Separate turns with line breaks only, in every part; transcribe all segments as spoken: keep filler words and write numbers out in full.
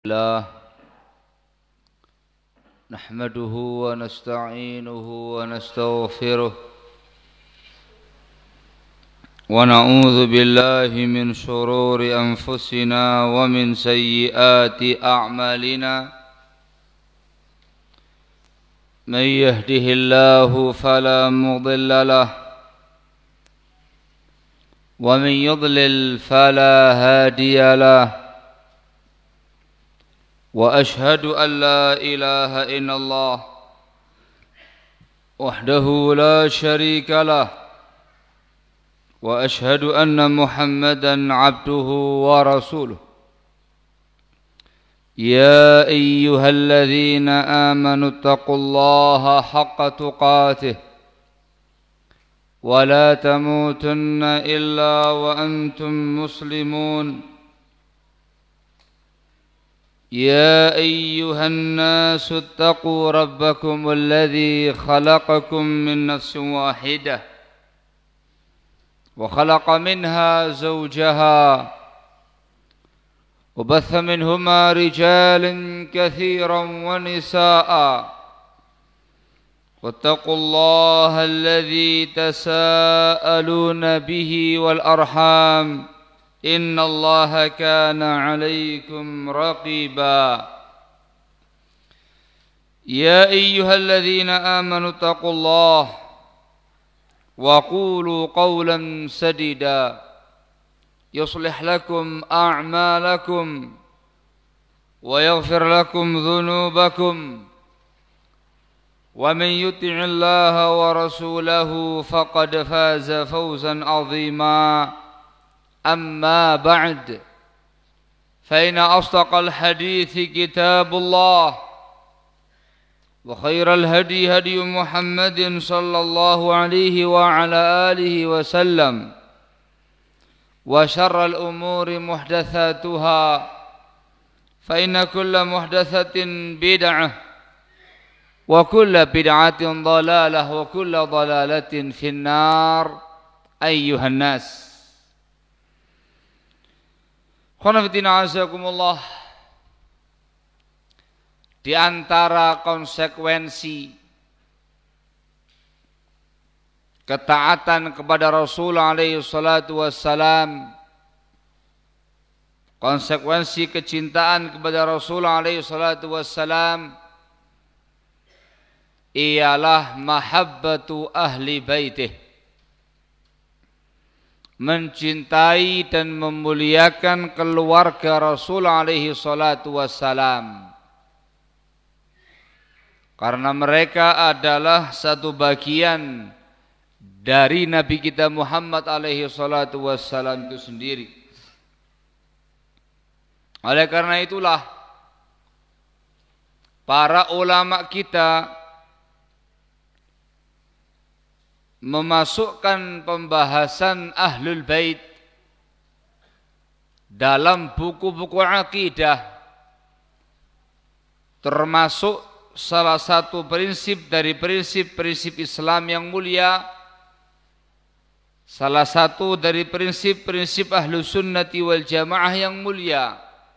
الله نحمده ونستعينه ونستغفره ونعوذ بالله من شرور أنفسنا ومن سيئات أعمالنا من يهده الله فلا مضل له ومن يضلل فلا هادي له وأشهد أن لا إله إلا الله وحده لا شريك له وأشهد أن محمدا عبده ورسوله يا أيها الذين آمنوا اتقوا الله حق تقاته ولا تموتن إلا وأنتم مسلمون يا أيها الناس اتقوا ربكم الذي خلقكم من نفس واحدة وخلق منها زوجها وبث منهما رجالا كثيرا ونساء واتقوا الله الذي تساءلون به والأرحام إن الله كان عليكم رقيبا يا أيها الذين آمنوا اتقوا الله وقولوا قولا سديدا يصلح لكم أعمالكم ويغفر لكم ذنوبكم ومن يطع الله ورسوله فقد فاز فوزا عظيما أما بعد فإن أصدق الحديث كتاب الله وخير الهدي هدي محمد صلى الله عليه وعلى آله وسلم وشر الأمور محدثاتها فإن كل محدثة بدعة وكل بدعة ضلالة وكل ضلالة في النار أيها الناس. Khonafidina azakumullah, di antara konsekuensi ketaatan kepada Rasul alaihi salatu wassalam, konsekuensi kecintaan kepada Rasul alaihi salatu wassalam ialah mahabbatu ahli baitih, mencintai dan memuliakan keluarga Rasul alaihi salatu wassalam, karena mereka adalah satu bagian dari Nabi kita Muhammad alaihi salatu wassalam itu sendiri. Oleh karena itulah para ulama kita memasukkan pembahasan Ahlul Bait dalam buku-buku akidah, termasuk salah satu prinsip dari prinsip-prinsip Islam yang mulia, salah satu dari prinsip-prinsip Ahlus Sunnati wal Jamaah yang mulia,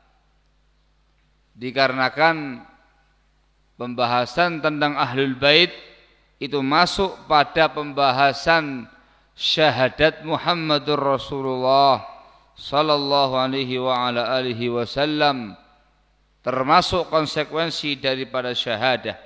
dikarenakan pembahasan tentang Ahlul Bait itu masuk pada pembahasan syahadat Muhammadur Rasulullah sallallahu alaihi wa ala alihi wasallam, termasuk konsekuensi daripada syahadah.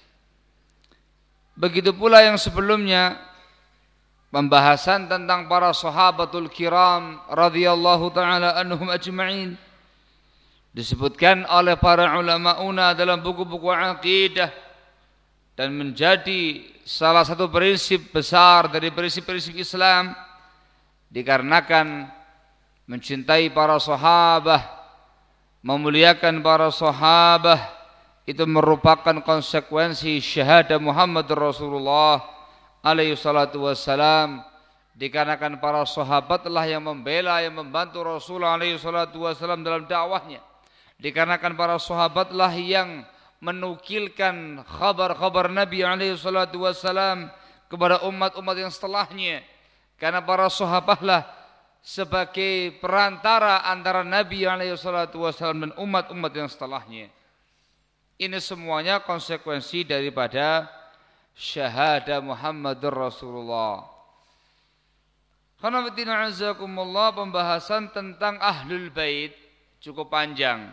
Begitu pula yang sebelumnya, pembahasan tentang para sahabatul kiram radhiyallahu taala anhum ajma'in disebutkan oleh para ulamauna dalam buku-buku akidah dan menjadi salah satu prinsip besar dari prinsip-prinsip Islam, dikarenakan mencintai para sahabat, memuliakan para sahabat itu merupakan konsekuensi syahadah Muhammad Rasulullah alaihi salatu wassalam, dikarenakan para sahabatlah yang membela, yang membantu Rasulullah alaihi salatu wassalam dalam dakwahnya, dikarenakan para sahabatlah yang menukilkan khabar-khabar Nabi alaihi salatu wassalam kepada umat-umat yang setelahnya, karena para sahabatlah sebagai perantara antara Nabi alaihi salatu wasallam dan umat-umat yang setelahnya. Ini semuanya konsekuensi daripada syahadah Muhammadur Rasulullah. Khonafidina azakumullah, pembahasan tentang Ahlul Bait cukup panjang.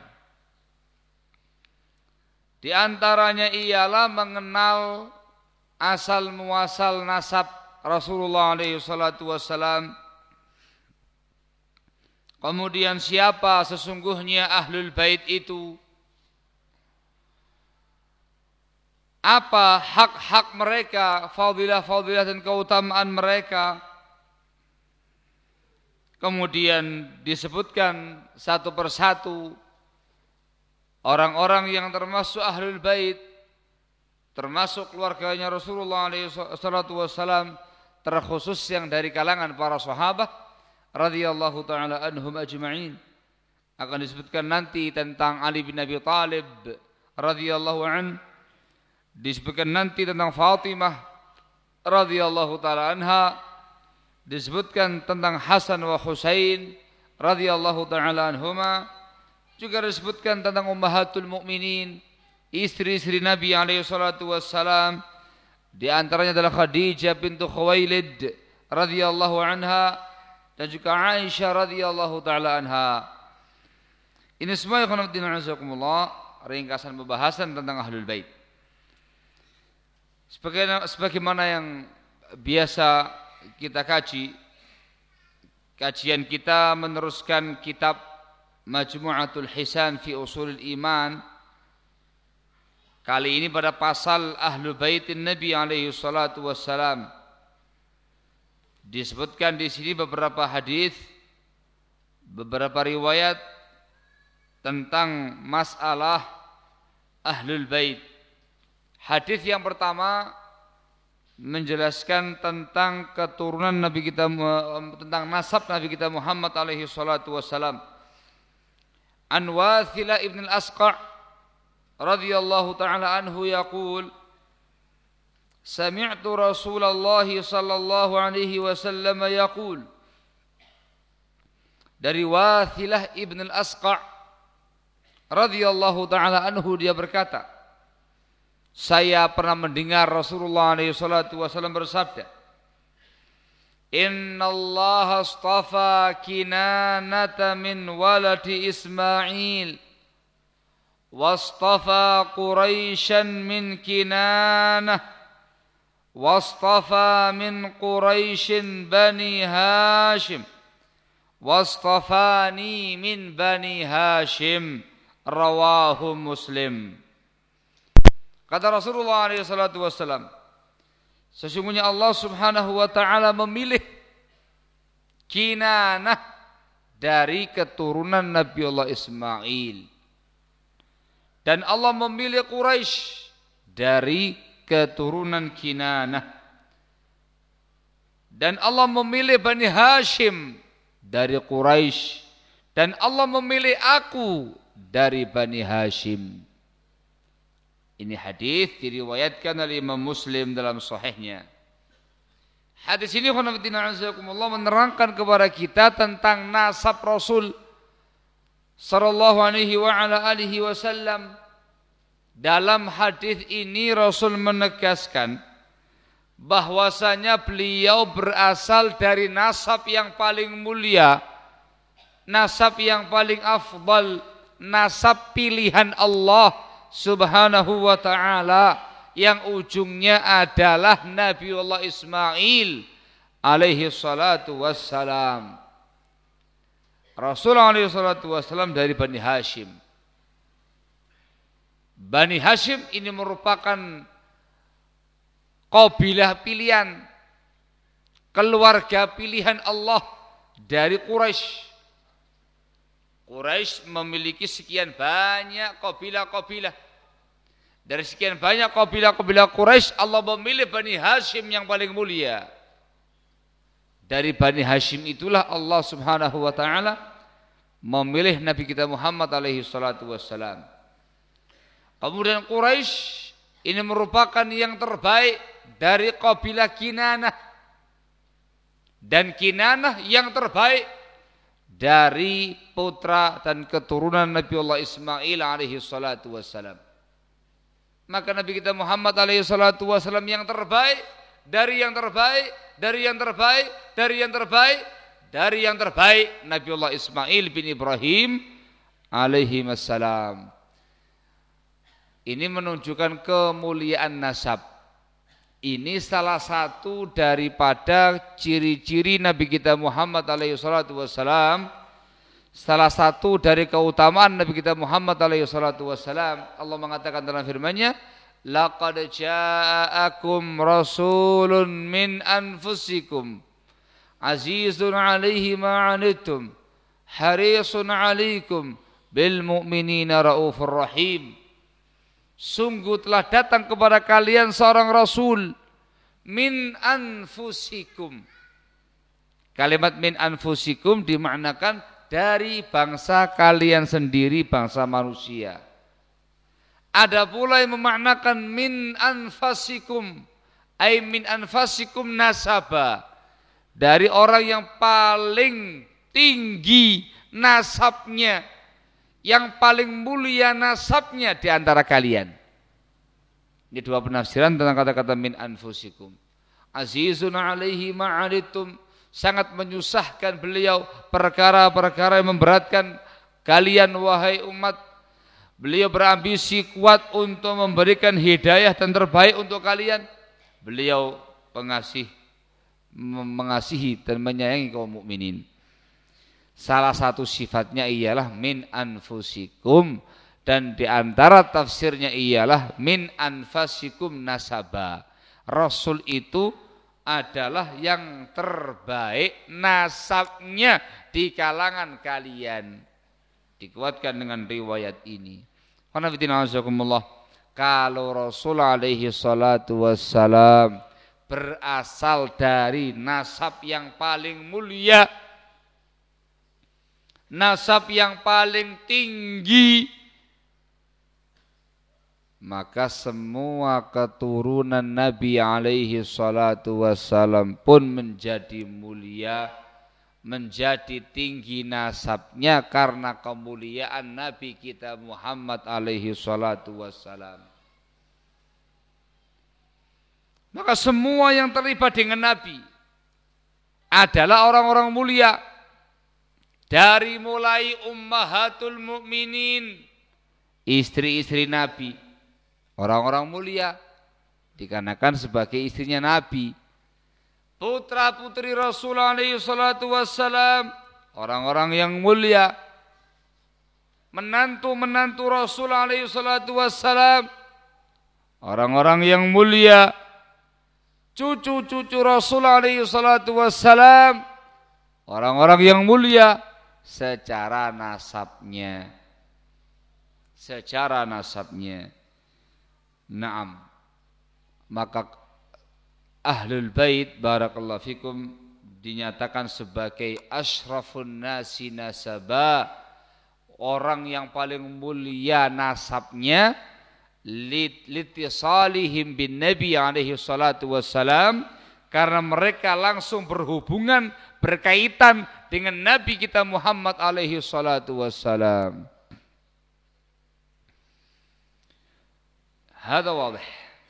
Di antaranya ialah mengenal asal muasal nasab Rasulullah alaihi salatu wassalam. Kemudian siapa sesungguhnya Ahlul Bait itu? Apa hak-hak mereka, fadilah-fadilah dan keutamaan mereka? Kemudian disebutkan satu persatu orang-orang yang termasuk Ahlul Bait, termasuk keluarganya Rasulullah alaihi salatu wassalam, terkhusus yang dari kalangan para sahabat radhiyallahu taala anhum ajma'in. Akan disebutkan nanti tentang Ali bin Abi Thalib radhiyallahu an, disebutkan nanti tentang Fatimah radhiyallahu taala anha, disebutkan tentang Hasan wa Husain radhiyallahu taala anhuma, juga disebutkan tentang ummahatul mukminin, istri-istri Nabi alaihi salatu wassalam. Di antaranya adalah Khadijah bintu Khuwailid radhiyallahu anha dan juga Aisyah radhiyallahu taala anha. Ini semua ikhwan fillah azakumullah, ringkasan pembahasan tentang Ahlul Bait. Sebagaimana, sebagaimana yang biasa kita kaji, kajian kita meneruskan kitab Majmu'atul Hisan fi Ushulil Iman. Kali ini pada pasal Ahlul Baitin Nabi alaihi salatu wassalam. Disebutkan di sini beberapa hadis, beberapa riwayat tentang masalah Ahlul Bait. Hadis yang pertama menjelaskan tentang keturunan Nabi kita, tentang nasab Nabi kita Muhammad alaihi salatu wassalam. An Wathilah ibn al-Asqa' radhiyallahu ta'ala anhu yaqul, sami'tu Rasulullah sallallahu alaihi wasallam yaqul. Dari Wathilah ibn al-Asqa' radhiyallahu ta'ala anhu, dia berkata, saya pernah mendengar Rasulullah alaihi salatu wasallam bersabda, Inna Allah astafa Kinanata min waladi Ismail, wastafa Quraisyan min Kinanah, wastafa min Quraisyin Bani Hashim, wastafani min Bani Hashim. Rawahu Muslim. Kata Rasulullah alaihi salatu wassalam, sesungguhnya Allah subhanahu wa ta'ala memilih Kinanah dari keturunan Nabi Allah Ismail, dan Allah memilih Quraisy dari keturunan Kinanah, dan Allah memilih Bani Hashim dari Quraisy, dan Allah memilih aku dari Bani Hashim. Ini hadis diriwayatkan oleh Imam Muslim dalam sahihnya. Hadis ini menerangkan kepada kita tentang nasab Rasul sallallahu alaihi wa ala alihi wasallam. Dalam hadis ini Rasul menegaskan bahwasanya beliau berasal dari nasab yang paling mulia, nasab yang paling afdal, nasab pilihan Allah subhanahu wa ta'ala, yang ujungnya adalah Nabiullah Ismail alaihi salatu wassalam. Rasulullah alaihi salatu wassalam dari Bani Hashim. Bani Hashim ini merupakan qabilah pilihan, keluarga pilihan Allah dari Quraisy. Quraisy memiliki sekian banyak qabilah-qabilah. Dari sekian banyak qabilah-qabilah Quraisy, Allah memilih Bani Hashim yang paling mulia. Dari Bani Hashim itulah Allah subhanahu wa ta'ala memilih Nabi kita Muhammad alaihi salatu wassalam. Kemudian Quraisy ini merupakan yang terbaik dari qabilah Kinanah, dan Kinanah yang terbaik dari putra dan keturunan Nabiullah Ismail alaihi salatu wassalam. Maka Nabi kita Muhammad alaihi salatu wassalam yang terbaik dari yang terbaik, dari yang terbaik, dari yang terbaik, dari yang terbaik Nabiullah Ismail bin Ibrahim alaihi wassalam. Ini menunjukkan kemuliaan nasab. Ini salah satu daripada ciri-ciri Nabi kita Muhammad alaihi salatu wassalam. Salah satu dari keutamaan Nabi kita Muhammad alaihi salatu wassalam. Allah mengatakan dalam firman-Nya, laqad ja'akum rasulun min anfusikum azizun 'alaihi ma 'anittum harisun 'alaikum bil mu'minina raufur rahim. Sungguh telah datang kepada kalian seorang rasul min anfusikum. Kalimat min anfusikum dimaknakan dari bangsa kalian sendiri, bangsa manusia. Ada pula yang memaknakan min anfasikum, ay min anfasikum nasaba, dari orang yang paling tinggi nasabnya, yang paling mulia nasabnya di antara kalian. Ini dua penafsiran tentang kata-kata min anfusikum. Azizun 'alaihi ma'anittum, sangat menyusahkan beliau perkara-perkara yang memberatkan kalian wahai umat. Beliau berambisi kuat untuk memberikan hidayah dan terbaik untuk kalian. Beliau pengasih, mengasihi dan menyayangi kaum mukminin. Salah satu sifatnya ialah min anfusikum, dan di antara tafsirnya ialah min anfasikum nasaba. Rasul itu adalah yang terbaik nasabnya di kalangan kalian. Dikuatkan dengan riwayat ini. Kalau Rasul alaihi salatu wassalam berasal dari nasab yang paling mulia, nasab yang paling tinggi, maka semua keturunan Nabi alaihi salatu wassalam pun menjadi mulia, menjadi tinggi nasabnya karena kemuliaan Nabi kita Muhammad alaihi salatu wassalam. Maka semua yang terlibat dengan Nabi adalah orang-orang mulia. Dari mulai ummahatul mukminin, istri-istri Nabi, orang-orang mulia, dikarenakan sebagai istrinya Nabi. Putra-putri Rasul alaihi salatu wassalam, orang-orang yang mulia. Menantu-menantu Rasul alaihi salatu wassalam, orang-orang yang mulia. Cucu-cucu Rasul alaihi salatu wassalam, orang-orang yang mulia. Secara nasabnya, secara nasabnya, naam. Maka ahlul bait barakallahu fikum dinyatakan sebagai asyrafun nasi nasaba, orang yang paling mulia nasabnya, litisalihim bin Nabi alaihi salatu wassalam, karena mereka langsung berhubungan, berkaitan dengan Nabi kita Muhammad alaihi salatu wassalam. Hada wadih.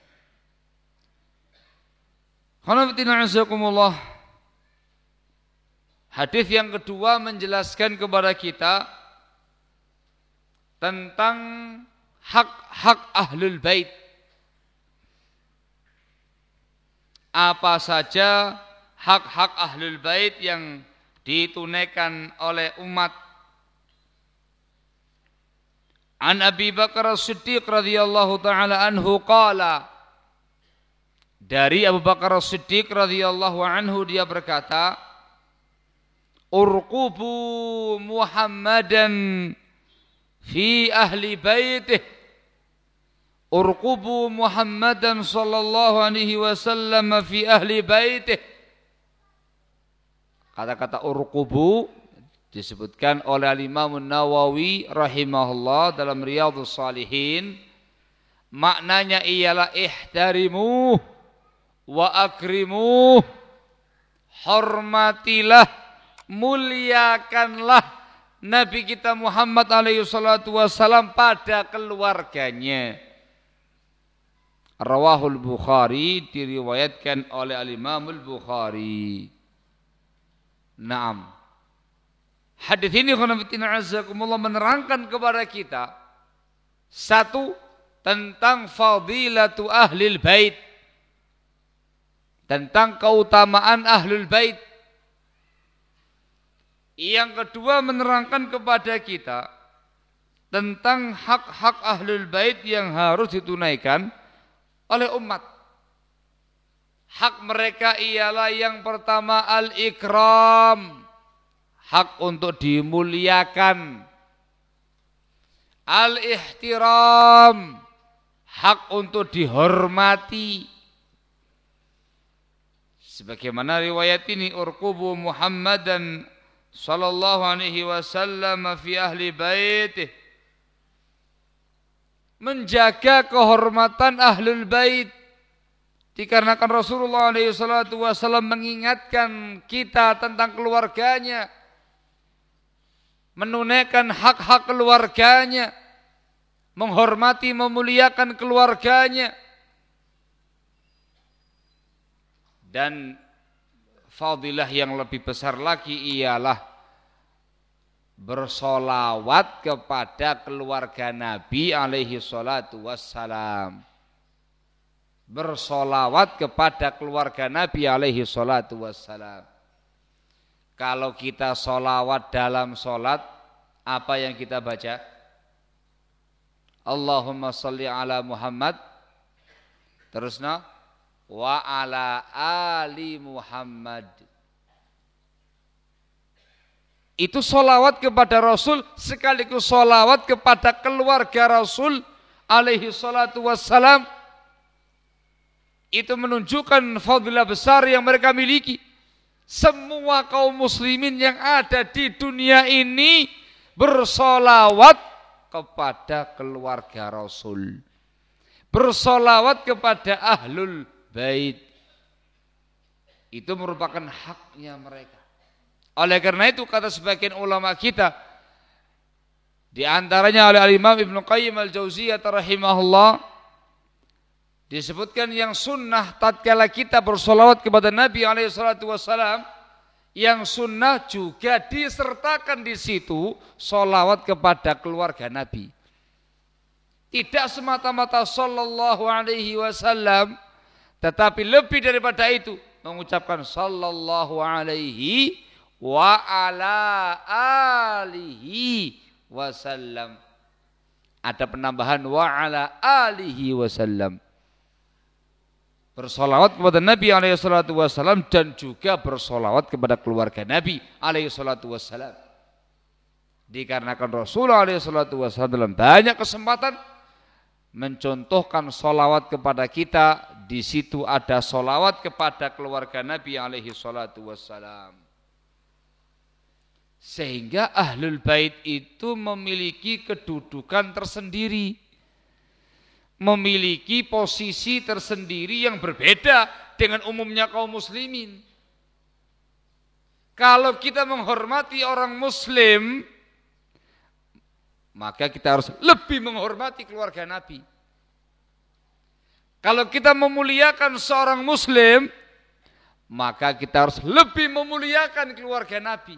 Khanafatina azakumullah. Hadis yang kedua menjelaskan kepada kita tentang hak-hak ahlul bait. Apa saja hak-hak ahlul bait yang ditunaikan oleh umat. An Abi Bakar As-Siddiq radhiyallahu taala anhu qala, dari Abu Bakar As-Siddiq radhiyallahu anhu dia berkata, urqubu Muhammadan fi ahli baitih, urqubu Muhammadan sallallahu alaihi wasallam fi ahli baitih. Kata-kata urqubu disebutkan oleh Imam Nawawi rahimahullah dalam Riyadhus Shalihin. Maknanya ialah ihtarimu wa akrimu, hormatilah muliakanlah Nabi kita Muhammad alaihi salatu wassalam pada keluarganya. Rawahul Bukhari, diriwayatkan oleh Al-Imam Al-Bukhari. Naam. Hadis ini khonafidina azakumullah menerangkan kepada kita satu, tentang fadilatu ahlil bait, tentang keutamaan ahlul bait. Yang kedua menerangkan kepada kita tentang hak-hak ahlul bait yang harus ditunaikan oleh umat. Hak mereka ialah yang pertama al-ikram, hak untuk dimuliakan. Al-ihtiram, hak untuk dihormati. Sebagaimana riwayat ini, urqubu Muhammadan sallallahu alaihi wasallam fi ahli baitih, menjaga kehormatan ahlul bait. Dikarenakan Rasulullah alaihi salatu wasallam mengingatkan kita tentang keluarganya, menunaikan hak-hak keluarganya, menghormati, memuliakan keluarganya. Dan fadilah yang lebih besar lagi ialah bersolawat kepada keluarga Nabi alaihi salatu wassalam. Bersolawat kepada keluarga Nabi alaihi salatu wassalam. Kalau kita solawat dalam solat, apa yang kita baca? Allahumma salli ala Muhammad, terusna wa ala ali Muhammad. Itu solawat kepada Rasul sekaligus solawat kepada keluarga Rasul alaihi salatu wassalam. Itu menunjukkan fadilah besar yang mereka miliki. Semua kaum muslimin yang ada di dunia ini bersolawat kepada keluarga Rasul, bersolawat kepada ahlul bait. Itu merupakan haknya mereka. Oleh karena itu kata sebagian ulama kita, di antaranya oleh Al-Imam Ibnu Qayyim Al-Jauziyah rahimahullah, disebutkan yang sunnah tatkala kita bersolawat kepada Nabi alaihi salatu wassalam, yang sunnah juga disertakan di situ solawat kepada keluarga Nabi. Tidak semata-mata sallallahu alaihi wasallam, tetapi lebih daripada itu mengucapkan sallallahu alaihi wa ala alihi wasallam. Ada penambahan wa ala alihi wasallam. Bersolawat kepada Nabi alaihi salatu wassalam dan juga bersolawat kepada keluarga Nabi alaihi salatu wassalam. Dikarenakan Rasulullah alaihi salatu wassalam dalam banyak kesempatan mencontohkan solawat kepada kita, di situ ada solawat kepada keluarga Nabi alaihi salatu wassalam. Sehingga ahlul bait itu memiliki kedudukan tersendiri, memiliki posisi tersendiri yang berbeda dengan umumnya kaum muslimin. Kalau kita menghormati orang muslim, maka kita harus lebih menghormati keluarga Nabi. Kalau kita memuliakan seorang muslim, maka kita harus lebih memuliakan keluarga Nabi.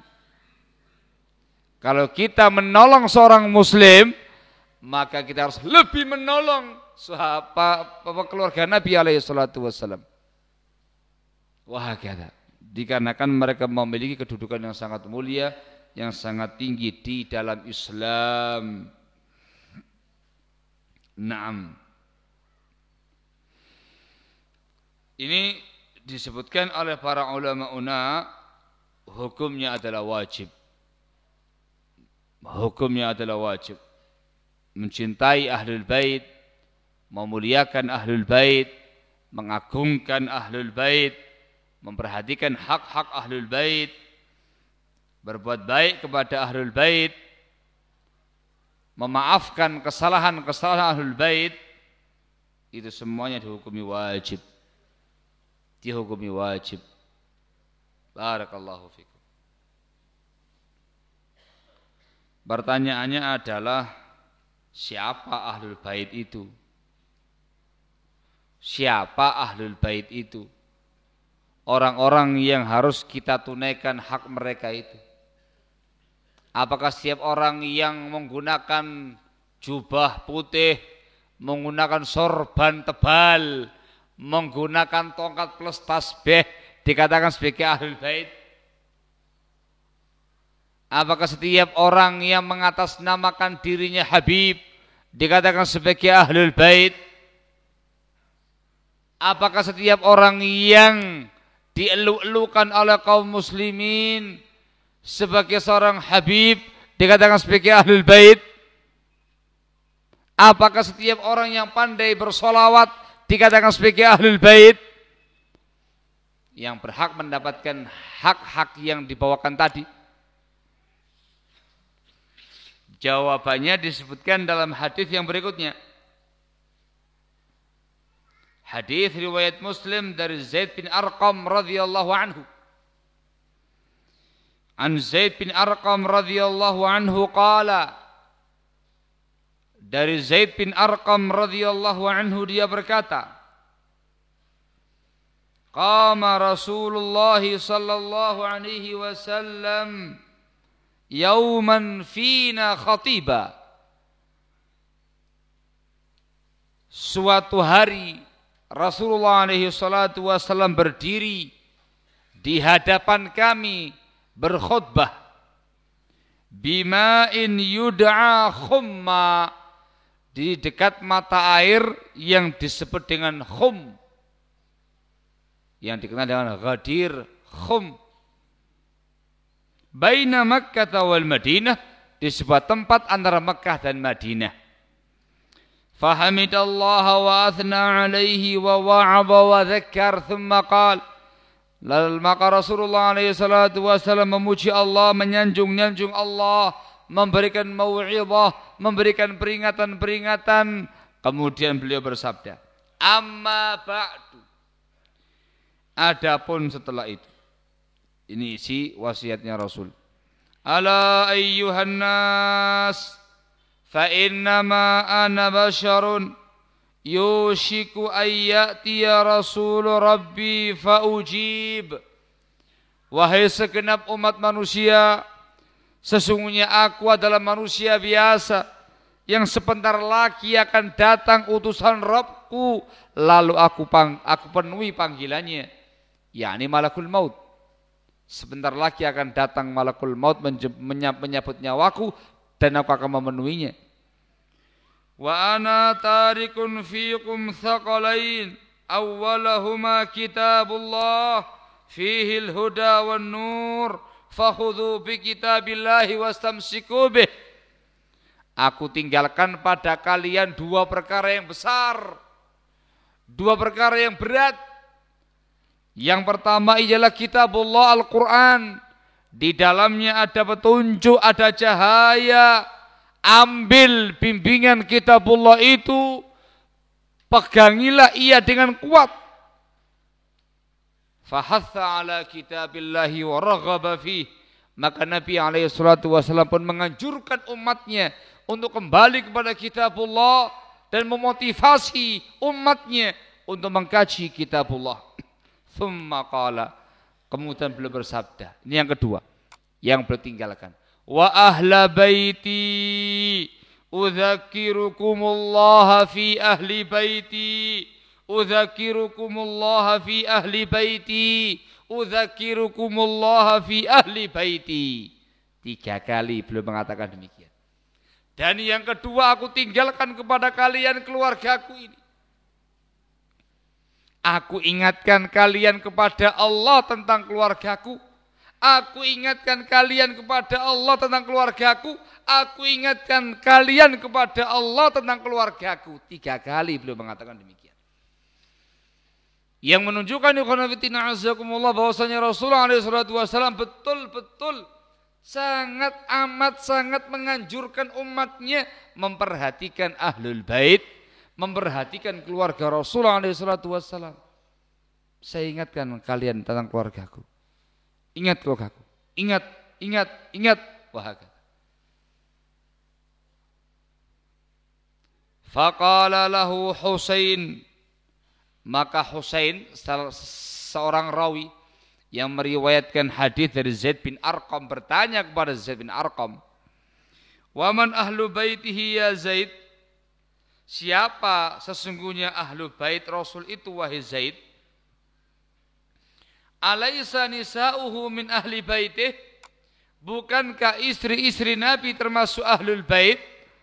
Kalau kita menolong seorang muslim, maka kita harus lebih menolong sahabat keluarga Nabi alaihi salatu wassalam. Wah, kata. Dikarenakan mereka memiliki kedudukan yang sangat mulia, yang sangat tinggi di dalam Islam. Naam. Ini disebutkan oleh para ulama una, hukumnya adalah wajib. Hukumnya adalah wajib. Mencintai ahlul bait, memuliakan ahlul bait, mengagungkan ahlul bait, memperhatikan hak-hak ahlul bait, berbuat baik kepada ahlul bait, memaafkan kesalahan-kesalahan ahlul bait, itu semuanya dihukumi wajib. Dihukumi wajib. Barakallahu fikum. Pertanyaannya adalah siapa ahlul bait itu? Siapa ahlul bait itu? Orang-orang yang harus kita tunaikan hak mereka itu. Apakah setiap orang yang menggunakan jubah putih, menggunakan sorban tebal, menggunakan tongkat plus tasbih dikatakan sebagai ahlul bait? Apakah setiap orang yang mengatasnamakan dirinya Habib dikatakan sebagai ahlul bait? Apakah setiap orang yang dieluk-elukan oleh kaum muslimin sebagai seorang Habib dikatakan sebagai ahlul bait? Apakah setiap orang yang pandai bersolawat dikatakan sebagai ahlul bait? Yang berhak mendapatkan hak-hak yang dibawakan tadi? Jawabannya disebutkan dalam hadis yang berikutnya. Hadis riwayat Muslim dari Zaid bin Arqam radhiyallahu anhu. An Zaid bin Arqam radhiyallahu anhu qala, dari Zaid bin Arqam radhiyallahu anhu dia berkata, qama Rasulullah sallallahu alaihi wasallam yauman fina khatiba. Suatu hari Rasulullah alaihi salatu wasallam berdiri di hadapan kami berkhutbah. Bima'in yud'a khumma, di dekat mata air yang disebut dengan khum, yang dikenal dengan Ghadir Khum. Baina Makkah wal Madinah, di sebuah tempat antara Makkah dan Madinah. Fahamidallaha wa athna alaihi wa wa'aba wa dhakkar thumma qala. Lalu maka Rasulullah alaihi salatu wasallam memuji Allah, menyanjung-nyanjung Allah, memberikan mau'izah, memberikan peringatan-peringatan. Kemudian beliau bersabda, amma ba'du, adapun setelah itu. Ini isi wasiatnya Rasul. Ala ayyuhan nas, fa innama ana basharun yushiku ayyatiya rasul rabbi fa ujib. Wahai segenap umat manusia, sesungguhnya aku adalah manusia biasa yang sebentar lagi akan datang utusan Rabbku, lalu aku pang, aku penuhi panggilannya, yakni malakul maut. Sebentar lagi akan datang malakul maut menyambut nyawaku dan aku akan memenuhinya. Wa ana tarikun fiikum thaqalain, awwalahuma kitabullah fihi al-huda wan nur, fakhudhu bi kitabillahi wastamsiku bih. Aku tinggalkan pada kalian dua perkara yang besar, dua perkara yang berat. Yang pertama ialah kitabullah Al-Quran. Di dalamnya ada petunjuk, ada cahaya. Ambil bimbingan kitabullah itu, pegangilah ia dengan kuat. Fahatha ala kitabillahi wa raghaba fih. Maka Nabi alaihi salatu wasallam pun menganjurkan umatnya untuk kembali kepada kitabullah dan memotivasi umatnya untuk mengkaji kitabullah. Thumma qala, kemudian beliau bersabda, ini yang kedua yang beliau tinggalkan, wa ahla baiti udzakirukumullah fi ahli baiti, udzakirukumullah fi ahli baiti, udzakirukumullah fi ahli baiti. Tiga kali beliau mengatakan demikian. Dan yang kedua, aku tinggalkan kepada kalian keluargaku ini. Aku ingatkan kalian kepada Allah tentang keluargaku. Aku ingatkan kalian kepada Allah tentang keluargaku. Aku ingatkan kalian kepada Allah tentang keluargaku. Tiga kali beliau mengatakan demikian. Yang menunjukkan ikhwanafitina azakumullah bahwasanya Rasulullah shallallahu alaihi wasallam betul-betul sangat amat sangat menganjurkan umatnya memperhatikan ahlul bait, memperhatikan keluarga Rasulullah shallallahu alaihi wasallam. Saya ingatkan kalian tentang keluargaku. Ingat keluargaku. Ingat, ingat, ingat. Wah. Faqala lahu Husain, maka Husain seorang rawi yang meriwayatkan hadis dari Zaid bin Arqam bertanya kepada Zaid bin Arqam, "Wa man ahlu baitihi ya Zaid?" Siapa sesungguhnya ahlu bait Rasul itu wahai Zaid? Alaysa nisa'uhu min ahli baitih? Bukankah istri-istri Nabi termasuk ahlul bait?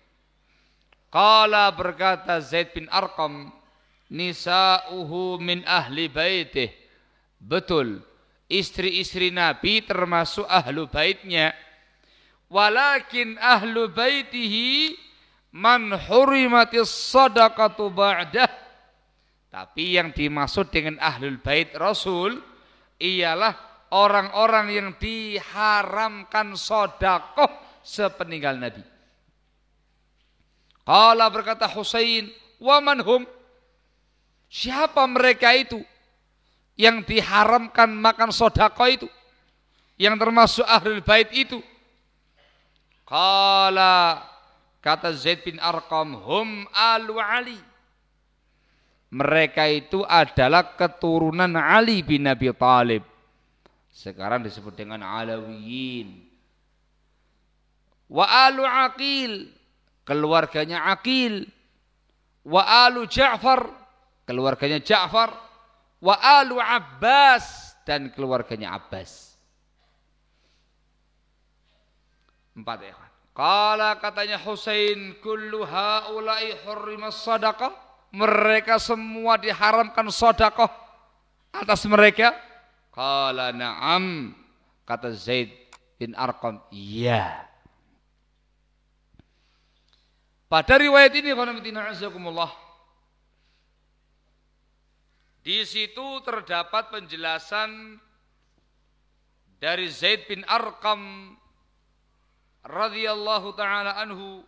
Qala, berkata Zaid bin Arqam, nisa'uhu min ahli baitih. Betul, istri-istri Nabi termasuk ahlu baitnya. Walakin ahlu baitihi man hurimatis sadaqatu ba'dah. Tapi yang dimaksud dengan ahlul bait Rasul ialah orang-orang yang diharamkan sedekah sepeninggal Nabi. Qala, berkata Husain, wa man hum? Siapa mereka itu yang diharamkan makan sedekah itu, yang termasuk ahlul bait itu? Qala, kata Zaid bin Arqam, hum alu Ali. Mereka itu adalah keturunan Ali bin Abi Thalib. Sekarang disebut dengan Alawiyin. Wa alu Aqil, keluarganya Aqil. Wa alu Ja'far, keluarganya Ja'far. Wa alu Abbas, dan keluarganya Abbas. Empat ya. Qala, katanya Husain, kullu haula'i hurrimas sadaqah. Mereka semua diharamkan sedekah atas mereka. Qala na'am, kata Zaid bin Arqam, iya. Pada riwayat ini, di situ terdapat penjelasan dari Zaid bin Arqam radhiyallahu ta'ala anhu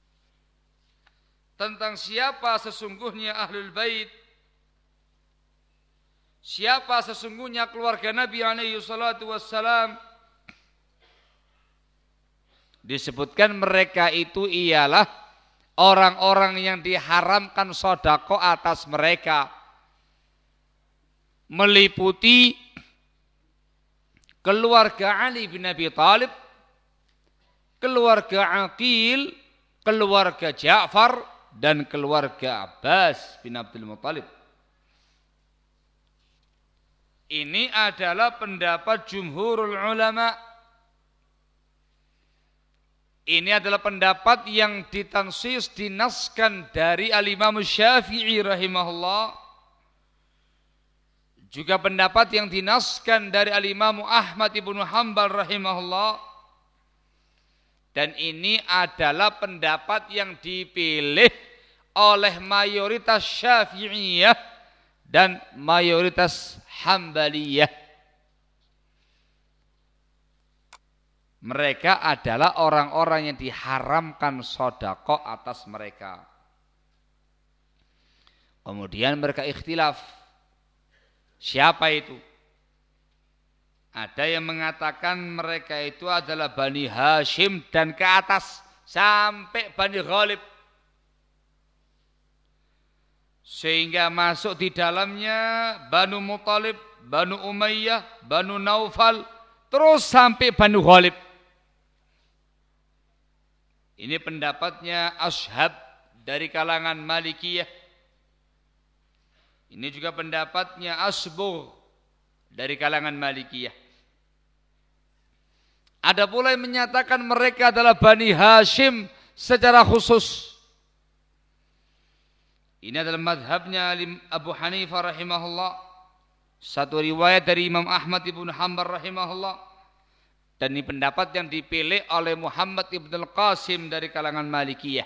tentang siapa sesungguhnya ahlul bait, siapa sesungguhnya keluarga Nabi alaihi salatu wassalam. Disebutkan mereka itu ialah orang-orang yang diharamkan sedekah atas mereka, meliputi keluarga Ali bin Abi Thalib, keluarga Aqil, keluarga Ja'far, dan keluarga Abbas bin Abdul Muttalib. Ini adalah pendapat jumhurul ulama. Ini adalah pendapat yang ditansis, dinaskan dari al-Imam Syafi'i rahimahullah. Juga pendapat yang dinaskan dari al-Imam Ahmad ibnu Hanbal rahimahullah. Dan ini adalah pendapat yang dipilih oleh mayoritas Syafi'iyah dan mayoritas Hambaliyah. Mereka adalah orang-orang yang diharamkan sedekah atas mereka. Kemudian mereka ikhtilaf. Siapa itu? Ada yang mengatakan mereka itu adalah Bani Hashim dan ke atas sampai Bani Ghalib. Sehingga masuk di dalamnya Banu Muttalib, Banu Umayyah, Banu Naufal, terus sampai Banu Ghalib. Ini pendapatnya Ashhab dari kalangan Malikiyah. Ini juga pendapatnya Asbugh dari kalangan Malikiyah. Ada pula yang menyatakan mereka adalah Bani Hashim secara khusus. Ini adalah madhabnya Abu Hanifah rahimahullah. Satu riwayat dari Imam Ahmad ibn Hanbal rahimahullah. Dan ini pendapat yang dipilih oleh Muhammad ibn al-Qasim dari kalangan Malikiyah.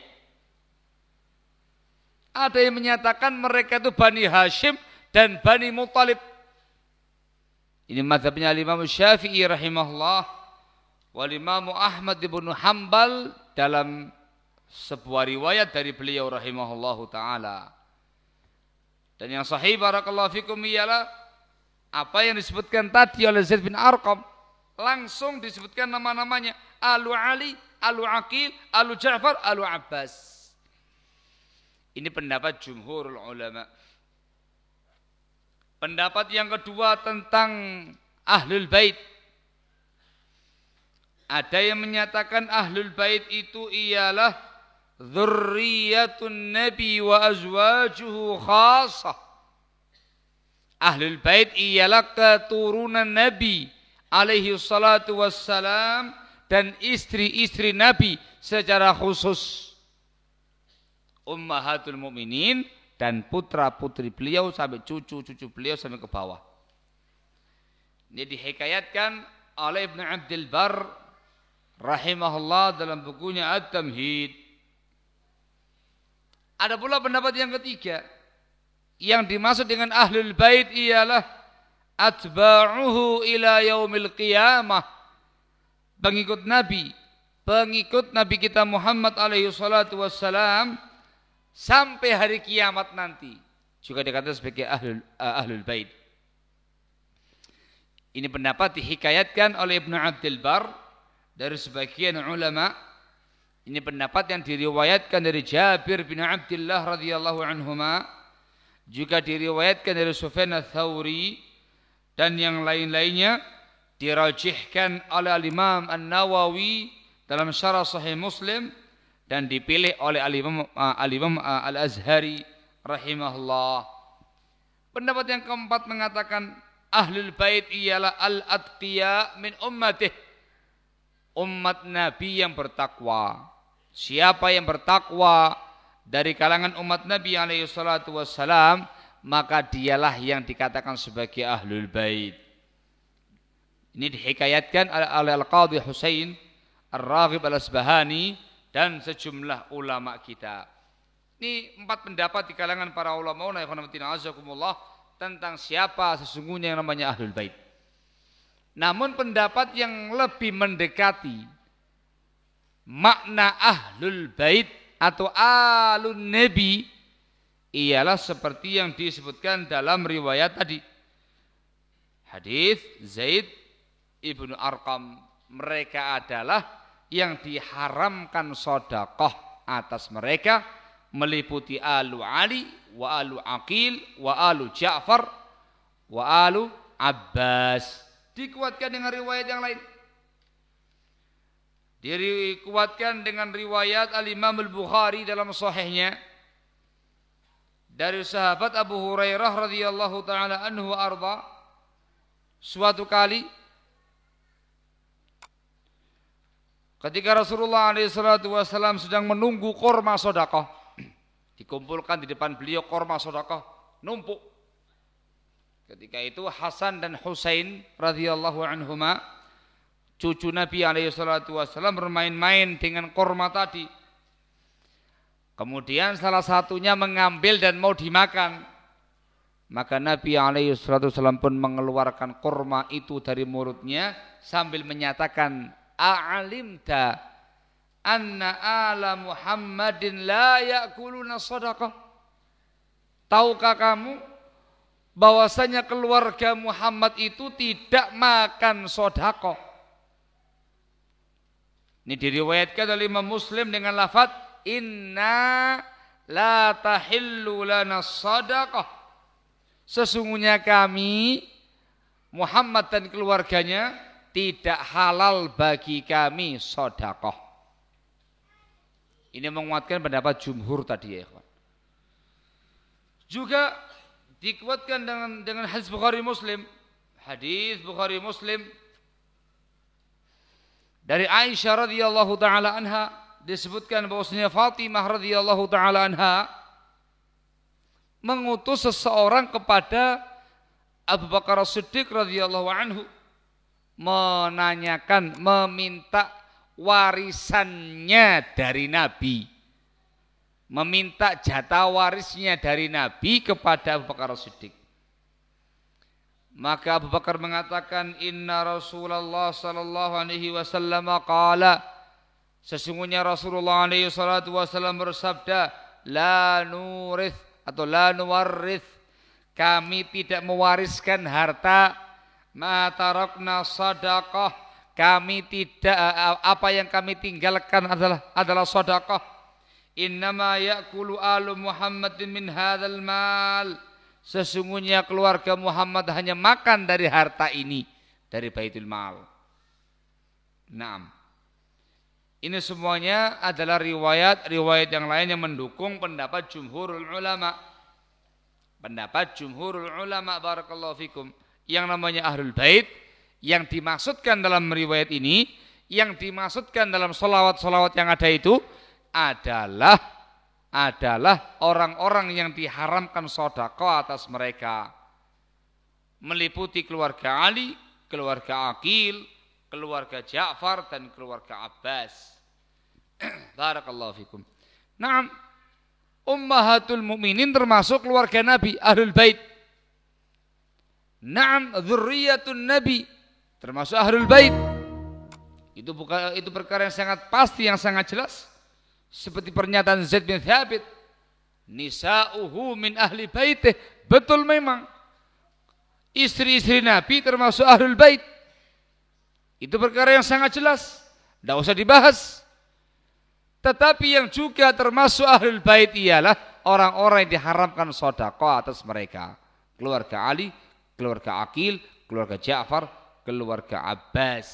Ada yang menyatakan mereka itu Bani Hashim dan Bani Muttalib. Ini mazhabnya Imam Syafi'i rahimahullah, wal Imam Ahmad ibn Hanbal dalam sebuah riwayat dari beliau rahimahullahu taala. Dan yang sahih barakallahu fikum ialah apa yang disebutkan tadi oleh Zaid bin Arqam, langsung disebutkan nama-namanya, Alu Ali, Alu Aqil, Alu Ja'far, Alu Abbas. Ini pendapat jumhurul ulama. Pendapat yang kedua tentang ahlul bait. Ada yang menyatakan ahlul bait itu ialah dzurriyyatun nabi wa azwajuhu khassah. Ahlul bait ialah keturunan Nabi alaihi salatu wassalam dan istri-istri Nabi secara khusus. Ummahatul mukminin dan putra-putri beliau sampai cucu-cucu beliau sampai ke bawah. Ini dihikayatkan oleh Ibnu Abdul Barr rahimahullah dalam bukunya At-Tamhid. Ada pula pendapat yang ketiga, yang dimaksud dengan ahlul bait ialah atba'uhu ila yaumil qiyamah, pengikut Nabi, pengikut Nabi kita Muhammad alaihi salatu wassalam sampai hari kiamat nanti, juga dikatakan sebagai ahlul, uh, ahlul bait. Ini pendapat dihikayatkan oleh Ibnu Abdul Barr dari sebagian ulama. Ini pendapat yang diriwayatkan dari Jabir bin Abdullah radhiyallahu anhuma, juga diriwayatkan dari Sufyan ats-Tsauri dan yang lain-lainnya, dirajihkan oleh Imam An-Nawawi dalam Syarah Sahih Muslim dan dipilih oleh Al-Imam Al-Imam Al-Azhari rahimahullah. Pendapat yang keempat mengatakan ahlul bait ialah al-atqiya min ummatih, umat Nabi yang bertakwa. Siapa yang bertakwa dari kalangan umat Nabi alaihi salatu wassalam, maka dialah yang dikatakan sebagai ahlul bait. Ini dihikayatkan oleh Al-Qadhi Husain Ar-Raghib Al-Asbahani dan sejumlah ulama kita. Ini empat pendapat di kalangan para ulama tentang siapa sesungguhnya yang namanya ahlul bait. Namun pendapat yang lebih mendekati makna ahlul bait atau alun nabi ialah seperti yang disebutkan dalam riwayat tadi. Hadis Zaid ibnu Arqam, mereka adalah yang diharamkan sedekah atas mereka, meliputi alu Ali wa alu Aqil wa alu Ja'far wa alu Abbas. Dikuatkan dengan riwayat yang lain. Dikuatkan dengan riwayat Al-Imam Al-Bukhari dalam sahihnya dari sahabat Abu Hurairah radhiyallahu taala anhu arda, suatu kali ketika Rasulullah alaihi salatu wasallam sedang menunggu korma sedekah, dikumpulkan di depan beliau korma sedekah numpuk. Ketika itu Hasan dan Husain radhiyallahu anhuma, cucu Nabi alaihi salatu wasallam, bermain-main dengan korma tadi. Kemudian salah satunya mengambil dan mau dimakan. Maka Nabi alaihi salatu wasallam pun mengeluarkan korma itu dari mulutnya sambil menyatakan, "A'alimta anna ala Muhammadin la ya'kuluna shadaqah?" Tahukah kamu bahwasanya keluarga Muhammad itu tidak makan sedekah? Ini diriwayatkan oleh Imam Muslim dengan lafaz inna la tahillu lana shadaqah. Sesungguhnya kami Muhammad dan keluarganya tidak halal bagi kami sedekah. Ini menguatkan pendapat jumhur tadi ya, ikhwan. Juga dikuatkan dengan dengan hadis Bukhari Muslim, hadis Bukhari Muslim dari Aisyah radhiyallahu taala anha, disebutkan bahwasanya Fatimah radhiyallahu taala anha mengutus seseorang kepada Abu Bakar As-Siddiq radhiyallahu anhu menanyakan, meminta warisannya dari Nabi, meminta jatah warisnya dari Nabi kepada Abu Bakar As-Siddiq. Maka Abu Bakar mengatakan, inna Rasulullah sallallahu alaihi wasallam qala, sesungguhnya Rasulullah alaihi salatu wasallam bersabda, la nurith atau la nuwarrith, kami tidak mewariskan harta, ma tarakna sadaqah, kami tidak, apa yang kami tinggalkan adalah adalah sedekah. Innama ya'kulu alu Muhammadin min hadzal mal. Sesungguhnya keluarga Muhammad hanya makan dari harta ini, dari Baitul Mal. Naam. Ini semuanya adalah riwayat-riwayat yang lain yang mendukung pendapat jumhurul ulama. Pendapat jumhurul ulama barakallahu fikum. Yang namanya Ahlul Bait, yang dimaksudkan dalam riwayat ini, yang dimaksudkan dalam salawat-salawat yang ada itu adalah adalah orang-orang yang diharamkan sedekah atas mereka. Meliputi keluarga Ali, keluarga Aqil, keluarga Ja'far dan keluarga Abbas. Barakallahu fikum. Naam, ummahatul mukminin termasuk keluarga Nabi, Ahlul Bait. Naam, dzurriyyatun Nabi termasuk Ahlul Bait. Itu bukan itu perkara yang sangat pasti, yang sangat jelas. Seperti pernyataan Zaid bin Thabit, nisa'uhu min ahli baitih. Betul memang. Istri-istri Nabi termasuk Ahlul Bait. Itu perkara yang sangat jelas, tidak usah dibahas. Tetapi yang juga termasuk Ahlul Bait ialah orang-orang yang diharamkan sedekah atas mereka. Keluarga Ali, keluarga Aqil, keluarga Ja'far, keluarga Abbas.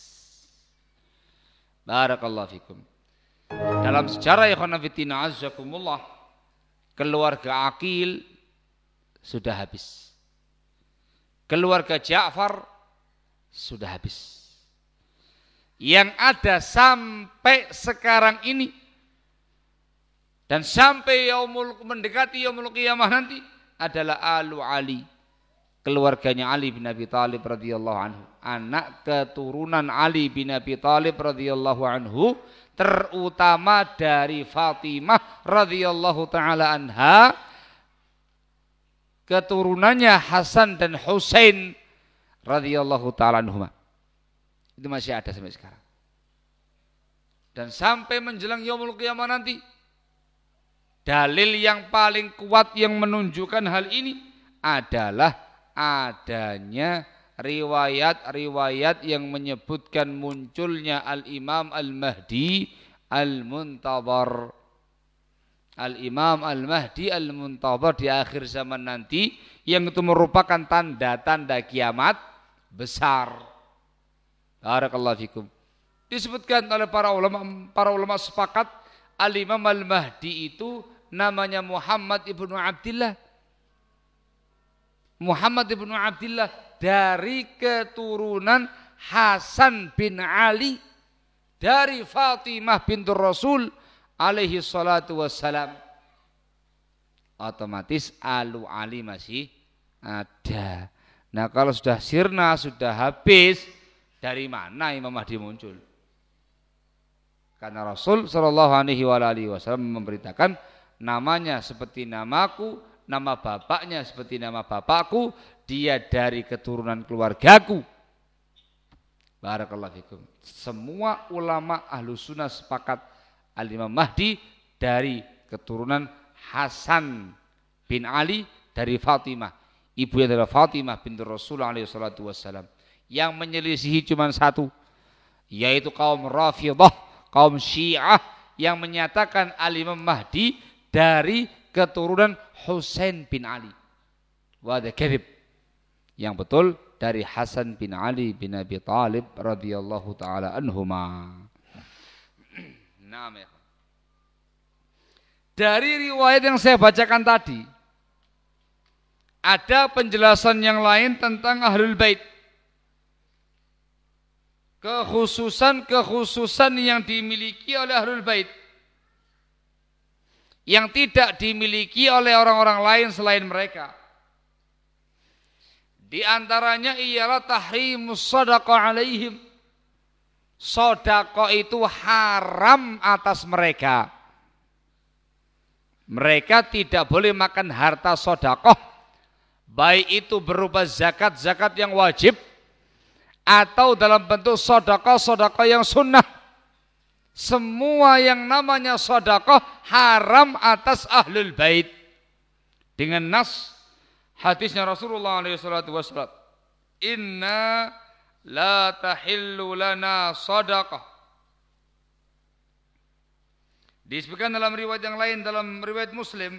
Barakallahu fikum. Dalam sejarah ikhwan fillah azzakumullah, keluarga Aqil sudah habis. Keluarga Ja'far sudah habis. Yang ada sampai sekarang ini dan sampai yaumul mendekati yaumul qiyamah nanti adalah Alu Ali, keluarganya Ali bin Abi Thalib radhiyallahu anhu, anak keturunan Ali bin Abi Thalib radhiyallahu anhu, terutama dari Fatimah radhiyallahu taala anha, keturunannya Hasan dan Husain radhiyallahu taala anhuma. Itu masih ada sampai sekarang. Dan sampai menjelang yaumul qiyamah nanti, dalil yang paling kuat yang menunjukkan hal ini adalah adanya riwayat-riwayat yang menyebutkan munculnya Al-Imam Al-Mahdi Al-Muntadhar. Al-Imam Al-Mahdi Al-Muntadhar di akhir zaman nanti, yang itu merupakan tanda-tanda kiamat besar. Barakallahu fikum. Disebutkan oleh para ulama, para ulama sepakat Al-Imam Al-Mahdi itu namanya Muhammad ibnu Abdillah. Muhammad ibnu Abdillah dari keturunan Hasan bin Ali dari Fatimah bintur Rasul alaihi salatu wassalam. Otomatis Alu Ali masih ada. Nah, kalau sudah sirna, sudah habis, dari mana Imam Mahdi muncul? Karena Rasul Shallallahu Alaihi Wasallam memberitakan namanya seperti namaku, nama bapaknya seperti nama bapakku, dia dari keturunan keluargaku. Barakallahu fikum. Semua ulama ahlu sunnah sepakat Al-Imam Mahdi dari keturunan Hasan bin Ali dari Fatimah. Ibunya adalah Fatimah binti Rasul alaihi salatu wassalam. Yang menyelisihi cuma satu, yaitu kaum Rafidhah, kaum Syiah, yang menyatakan Al-Imam Mahdi dari keturunan Husain bin Ali. Wa hadza kadzib. Yang betul dari Hasan bin Ali bin Abi Thalib radhiyallahu taala anhuma. Naam ya. Dari riwayat yang saya bacakan tadi, ada penjelasan yang lain tentang Ahlul Bait. Kekhususan-kekhususan yang dimiliki oleh Ahlul Bait, yang tidak dimiliki oleh orang-orang lain selain mereka. Di antaranya ialah tahrimus shadaqah alaihim. Sedekah itu haram atas mereka. Mereka tidak boleh makan harta sedekah, baik itu berupa zakat-zakat yang wajib atau dalam bentuk sedekah-sedekah yang sunnah. Semua yang namanya sedekah haram atas Ahlul Bait. Dengan nas hadisnya Rasulullah alaihi salatu wasallam, inna la tahillu lana sadaqah Disebutkan dalam riwayat yang lain, dalam riwayat Muslim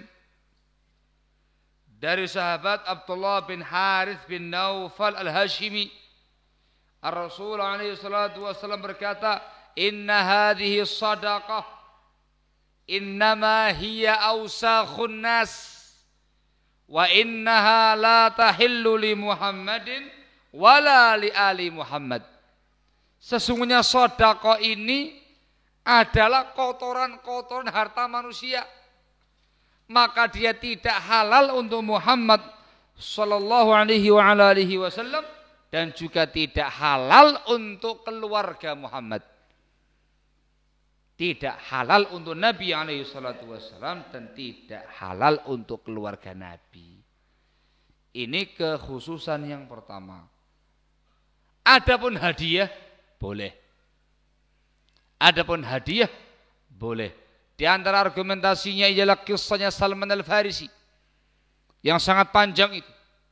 dari sahabat Abdullah bin Harith bin Naufal al-Hashimi, Ar-Rasul alaihi salatu wasallam berkata, "Inna hadhihi sadaqah innama hiya awsakhun nas wa innaha la tahillu li Muhammadin wala li ali Muhammad." Sesungguhnya sedekah ini adalah kotoran-kotoran harta manusia, maka dia tidak halal untuk Muhammad sallallahu alaihi wa ala alihi wasallam dan juga tidak halal untuk keluarga Muhammad. Tidak halal untuk Nabi alaihi salatu wasallam dan tidak halal untuk keluarga Nabi. Ini kekhususan yang pertama. Adapun hadiah boleh. Adapun hadiah boleh. Di antara argumentasinya ialah kisahnya Salman Al-Farisi yang sangat panjang itu.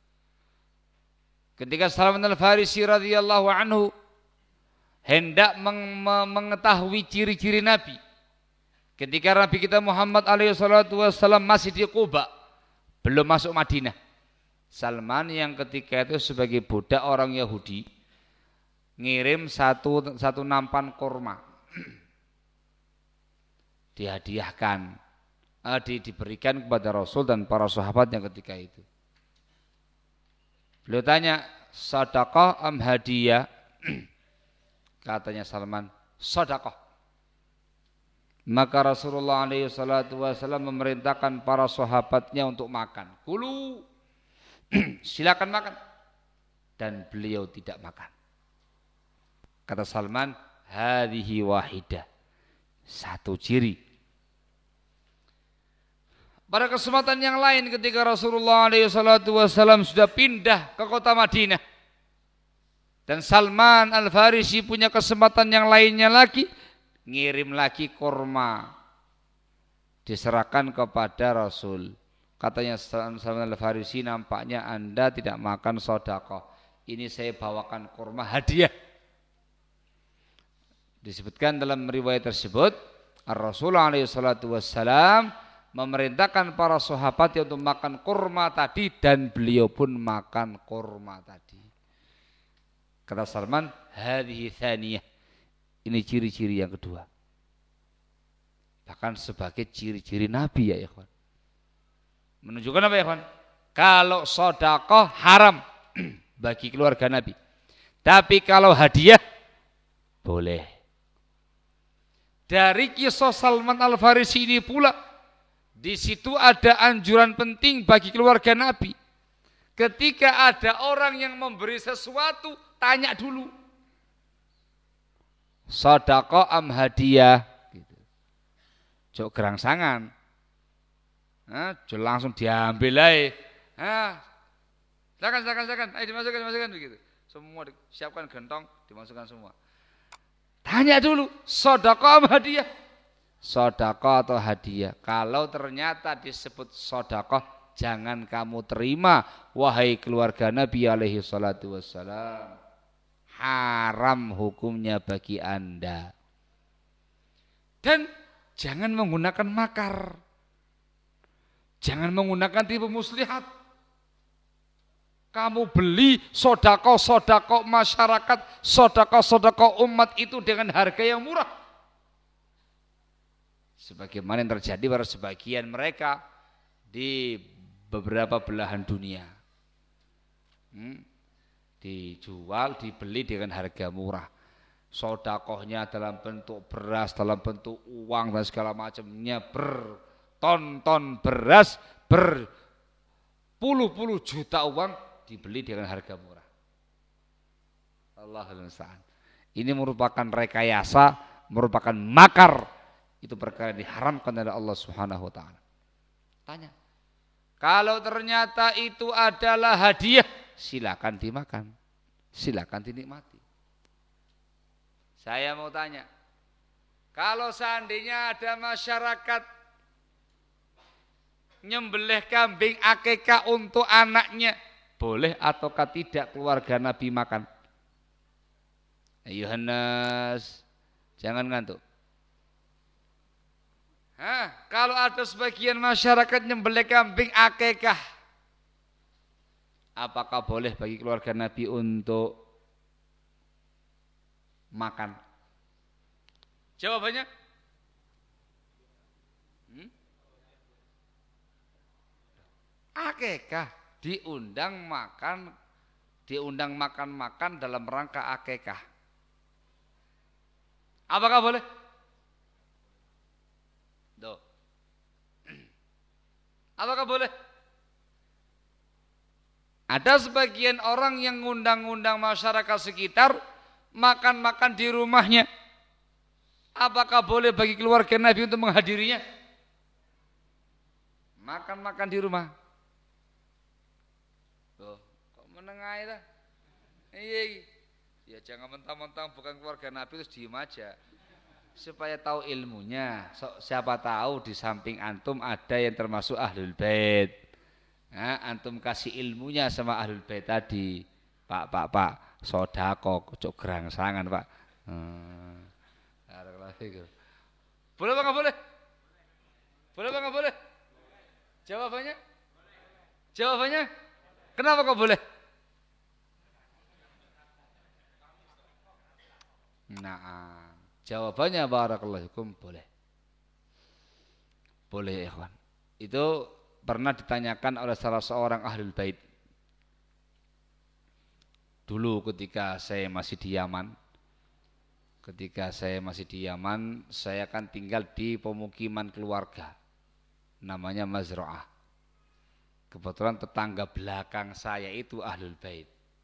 Ketika Salman Al-Farisi radhiyallahu anhu hendak meng mengetahui ciri-ciri Nabi, ketika Nabi kita Muhammad alaihi salatu wasallam masih di Quba, belum masuk Madinah, Salman yang ketika itu sebagai budak orang Yahudi ngirim satu satu nampan kurma, dihadiahkan, eh, di, diberikan kepada Rasul dan para sahabatnya ketika itu. Beliau tanya, sedekah am hadiah? Katanya Salman, sedekah. Maka Rasulullah alaihi salatu wasallam memerintahkan para sahabatnya untuk makan. Kulu, silakan makan. Dan beliau tidak makan. Kata Salman, hadhihi wahidah. Satu ciri. Pada kesempatan yang lain ketika Rasulullah alaihi salatu wasallam sudah pindah ke kota Madinah dan Salman Al-Farisi punya kesempatan yang lainnya lagi, ngirim lagi kurma, diserahkan kepada Rasul. Katanya Salman Al-Farisi, nampaknya Anda tidak makan sedekah. Ini saya bawakan kurma hadiah. Disebutkan dalam riwayat tersebut, Ar-Rasulullah alaihi salatu wassalam memerintahkan para sahabat untuk makan kurma tadi dan beliau pun makan kurma tadi. Kata Salman, hadhihi thaniyah. Ini ciri-ciri yang kedua. Bahkan sebagai ciri-ciri Nabi ya ikhwan. Menunjukkan apa ya ikhwan? Kalau sedekah haram bagi keluarga Nabi. Tapi kalau hadiah boleh. Dari kisah Salman Al-Farisi ini pula, di situ ada anjuran penting bagi keluarga Nabi. Ketika ada orang yang memberi sesuatu, tanya dulu. Sedekah am hadiah? Gitu. Jok gerangsangan. Nah, jok langsung diambil aja. Nah, silakan, silakan, silakan. Ayo dimasukkan, dimasukkan begitu. Semua disiapkan gentong, dimasukkan semua. Tanya dulu, sedekah atau hadiah? Sedekah atau hadiah? Kalau ternyata disebut sedekah, jangan kamu terima, wahai keluarga Nabi alaihi salatu wassalam. Haram hukumnya bagi Anda. Dan jangan menggunakan makar. Jangan menggunakan tipu muslihat. Kamu beli sedekah-sedekah masyarakat, sedekah-sedekah umat itu dengan harga yang murah. Sebagaimana yang terjadi pada sebagian mereka di beberapa belahan dunia. Hmm. Dijual, dibeli dengan harga murah. Sedekahnya dalam bentuk beras, dalam bentuk uang dan segala macamnya, berton-ton beras, berpuluh-puluh juta uang dibeli dengan harga murah. Allahul musta'an. Ini merupakan rekayasa, merupakan makar. Itu perkara yang diharamkan oleh Allah Subhanahu wa taala. Tanya. Kalau ternyata itu adalah hadiah, silakan dimakan. Silakan dinikmati. Saya mau tanya. Kalau seandainya ada masyarakat nyembelih kambing akikah untuk anaknya, boleh ataukah tidak keluarga Nabi makan? Ayuhannas, jangan ngantuk. Hah, kalau ada sebagian masyarakat nyembelih kambing akikah, apakah boleh bagi keluarga Nabi untuk makan? Jawabannya hmm? akikah diundang makan, diundang makan-makan dalam rangka akikah. Apakah boleh? Tuh. Apakah boleh? Ada sebagian orang yang ngundang-undang masyarakat sekitar makan-makan di rumahnya. Apakah boleh bagi keluarga Nabi untuk menghadirinya? Makan-makan di rumah. Tuh, kok menengahi lah. Iya, ya jangan mentang-mentang bukan keluarga Nabi terus diem aja. Supaya tahu ilmunya. So, siapa tahu di samping antum ada yang termasuk ahlul bait. Nah, antum kasih ilmunya sama ahlul bait tadi. Pak, pak, pak, sodako, cok gerangsangan pak. Hmm. Boleh apa nggak boleh? Boleh apa nggak boleh? Jawabannya? Jawabannya? Kenapa kok boleh? Nah, jawabannya barakallahu fikum boleh. Boleh ya ikhwan. Itu pernah ditanyakan oleh salah seorang ahlul bait. Dulu ketika saya masih di Yaman. Ketika saya masih di Yaman, saya kan tinggal di pemukiman keluarga. Namanya Mazra'ah. Kebetulan tetangga belakang saya itu ahlul bait.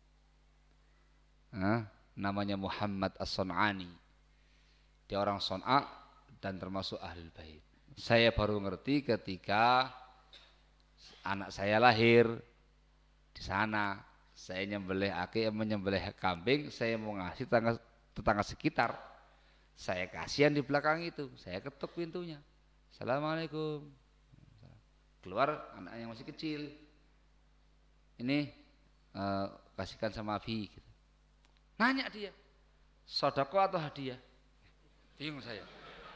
Nah, namanya Muhammad As-Sun'ani. Dia orang Son'a dan termasuk ahlul bait. Saya baru ngerti ketika anak saya lahir di sana. Saya nyembelih akik, menyembelih kambing, saya mau ngasih tetangga, tetangga sekitar. Saya kasihan di belakang itu, saya ketuk pintunya. Assalamualaikum. Keluar anak yang masih kecil. Ini uh, kasihkan sama Abi. Gitu. Nanya dia, sodako atau hadiah? Bingung saya.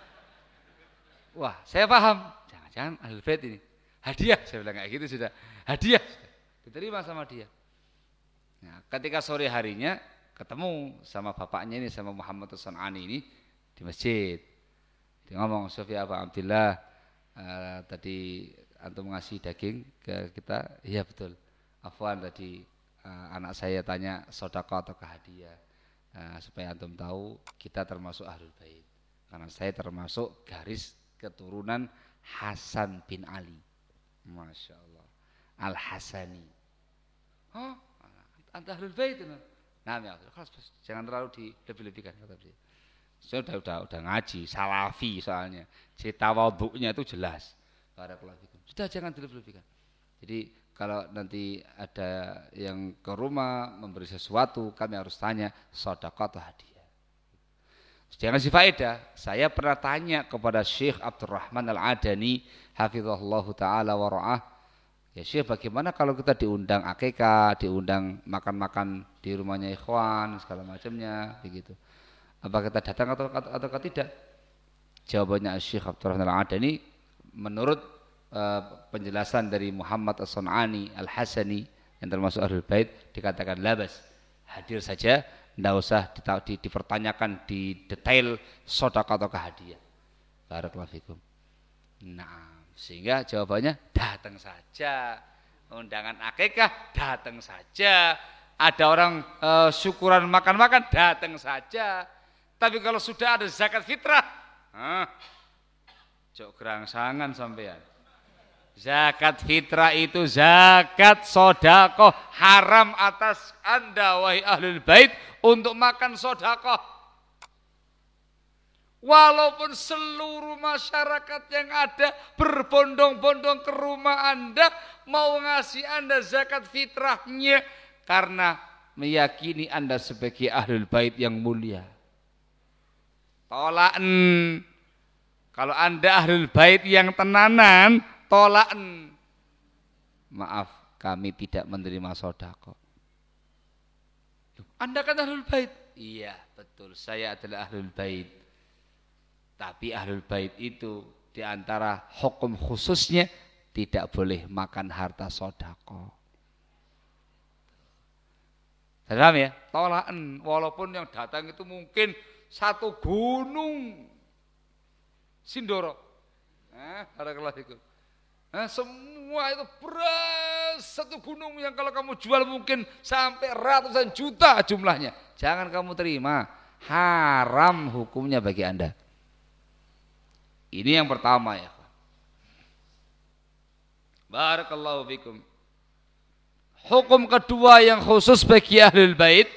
Wah, saya paham. Jangan-jangan ahlul bait ini. Hadiah, saya bilang kayak gitu sudah. Hadiah, diterima sama dia. Nah, ketika sore harinya ketemu sama bapaknya ini, sama Muhammad As-Sun'ani ini di masjid. Dia ngomong, Sofia Pak Abdillah, uh, tadi antum ngasih daging ke kita. Iya betul. Afwan tadi uh, anak saya tanya sodako atau hadiah. Uh, supaya antum tahu kita termasuk ahlul bait. Karena saya termasuk garis keturunan Hasan bin Ali. Masya Allah. Al-Hasani. Oh, anta ahlul bait. Nah, ya, jangan terlalu dilebih-lebihkan kata dia. Saya udah, udah, udah ngaji, salafi soalnya. Cita waduknya itu jelas. Barakallahu fikum. Sudah jangan dilebih-lebihkan. Jadi kalau nanti ada yang ke rumah memberi sesuatu, kami harus tanya sedekah atau hadiah. Jangan si faedah. Saya pernah tanya kepada Syekh Abdurrahman Al-Adani, hafizahullah taala wa ra'ah. Ya Syekh, bagaimana kalau kita diundang akikah, diundang makan-makan di rumahnya ikhwan, segala macamnya, begitu. Apa kita datang atau atau, atau tidak? Jawabannya Syekh Abdurrahman Al-Adani menurut uh, penjelasan dari Muhammad As-Sun'ani Al-Hasani yang termasuk ahlul bait dikatakan labas. Hadir saja, tidak usah di, di, dipertanyakan di detail sedekah atau hadiah. Barakallahu fikum. Nah, sehingga jawabannya datang saja. Undangan akikah datang saja. Ada orang uh, syukuran makan-makan datang saja. Tapi kalau sudah ada zakat fitrah, ah, jok gerangsangan sampean. Zakat fitrah itu zakat sodakoh, haram atas anda wahai ahlul bait untuk makan sodakoh. Walaupun seluruh masyarakat yang ada berbondong-bondong ke rumah anda mau ngasih anda zakat fitrahnya karena meyakini anda sebagai ahlul bait yang mulia. Tolakan. Kalau anda ahlul bait yang tenanan, tolakan. Maaf, kami tidak menerima sedekah. Anda kan ahlul bait. Iya, betul. Saya adalah ahlul bait. Tapi ahlul bait itu Di antara hukum khususnya tidak boleh makan harta sedekah. Paham ya? Tolaan walaupun yang datang itu mungkin satu gunung Sindoro. Nah, barakallahu fikum. Nah, semua itu beras satu gunung yang kalau kamu jual mungkin sampai ratusan juta jumlahnya. Jangan kamu terima. Haram hukumnya bagi Anda. Ini yang pertama ya. Barakallahu fikum. Hukum kedua yang khusus bagi Ahlul Bait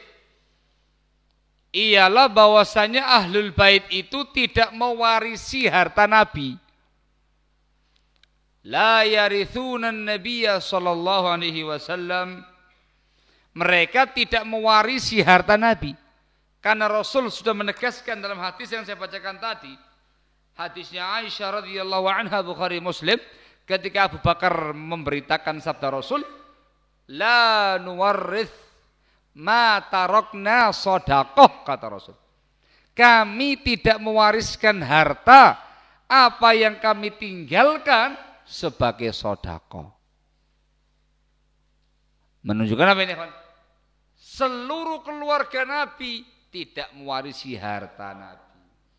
ialah bahwasanya Ahlul Bait itu tidak mewarisi harta Nabi. La yarithunan nabiyya sallallahu alaihi wasallam. Mereka tidak mewarisi harta Nabi. Karena Rasul sudah menegaskan dalam hadis yang saya bacakan tadi. Hadisnya Aisyah radhiyallahu anha Bukhari Muslim. Ketika Abu Bakar memberitakan sabda Rasul. La nuwarrith ma tarokna sodakoh, kata Rasul. Kami tidak mewariskan harta apa yang kami tinggalkan sebagai sodakoh. Menunjukkan apa ini, kawan? Seluruh keluarga Nabi tidak mewarisi harta Nabi.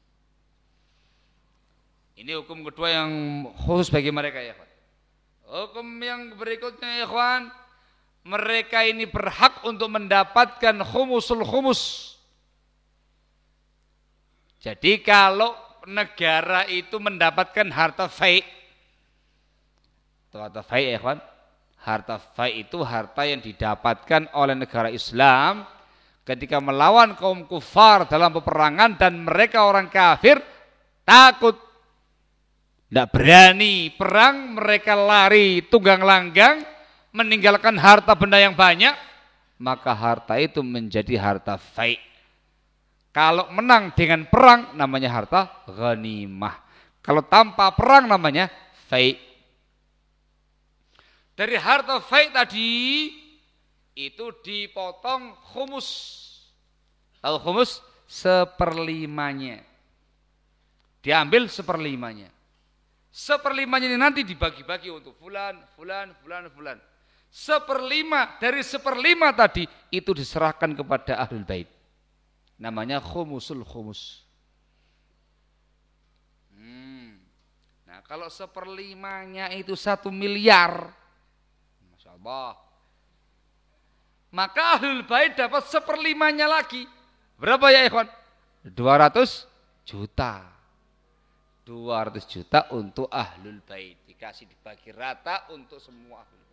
Ini hukum kedua yang khusus bagi mereka ya, kawan. Hukum yang berikutnya ya, kawan. Mereka ini berhak untuk mendapatkan khumusul khumus. Jadi kalau negara itu mendapatkan harta fai', harta fai' ya kawan, harta fai' itu harta yang didapatkan oleh negara Islam ketika melawan kaum kufar dalam peperangan dan mereka orang kafir takut, tidak berani perang, mereka lari tunggang langgang, meninggalkan harta benda yang banyak, maka harta itu menjadi harta fai'. Kalau menang dengan perang namanya harta ghanimah. Kalau tanpa perang namanya fai'. Dari harta fai' tadi itu dipotong khumus. Tahu khumus? Seperlimanya. Diambil seperlimanya. Seperlimanya ini nanti dibagi-bagi untuk fulan, fulan, fulan, fulan. Seperlima dari seperlima tadi itu diserahkan kepada Ahlul Bait. Namanya khumusul khumus. Hmm. Nah kalau seperlimanya itu satu miliar, Masya Allah, maka Ahlul Bait dapat seperlimanya lagi. Berapa ya ikhwan? dua ratus juta. dua ratus juta untuk Ahlul Bait. Dikasih dibagi rata untuk semua Ahlul Bait.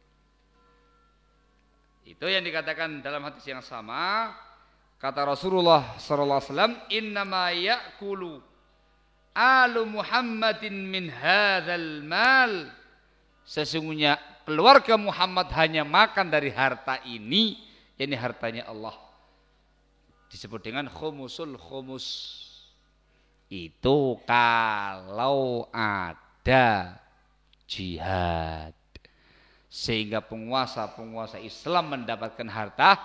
Itu yang dikatakan dalam hadis yang sama. Kata Rasulullah sallallahu alaihi wasallam, "Innama ya'kulu alu Muhammadin min hadzal mal." Sesungguhnya keluarga Muhammad hanya makan dari harta ini, ini hartanya Allah. Disebut dengan khumusul khumus. Itu kalau ada jihad. Sehingga penguasa-penguasa Islam mendapatkan harta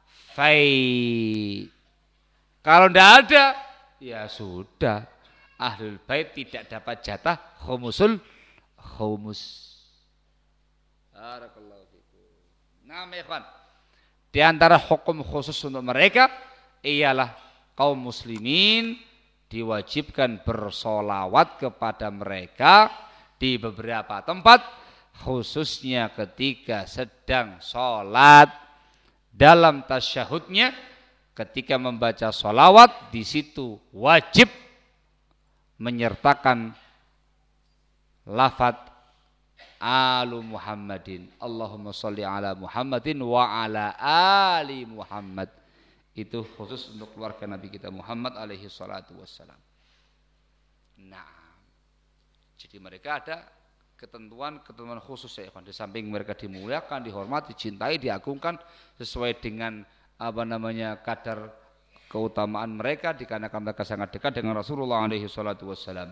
fai'. Kalau tidak ada, ya sudah. Ahlul Bait tidak dapat jatah khumusul khumus. Barakallahu fikum. Nah, ikhwan, di antara hukum khusus untuk mereka ialah kaum muslimin diwajibkan bersolawat kepada mereka di beberapa tempat, khususnya ketika sedang sholat. Dalam tasyahudnya ketika membaca sholawat, di situ wajib menyertakan lafaz alu Muhammadin, Allahumma sholli ala Muhammadin wa ala ali Muhammad. Itu khusus untuk keluarga Nabi kita Muhammad alaihi salatu wassalam. Nah, jadi mereka ada ketentuan-ketentuan khusus ya, di samping mereka dimuliakan, dihormati, dicintai, diagungkan sesuai dengan apa namanya kadar keutamaan mereka dikarenakan mereka sangat dekat dengan Rasulullah alaihi salatu wassalam.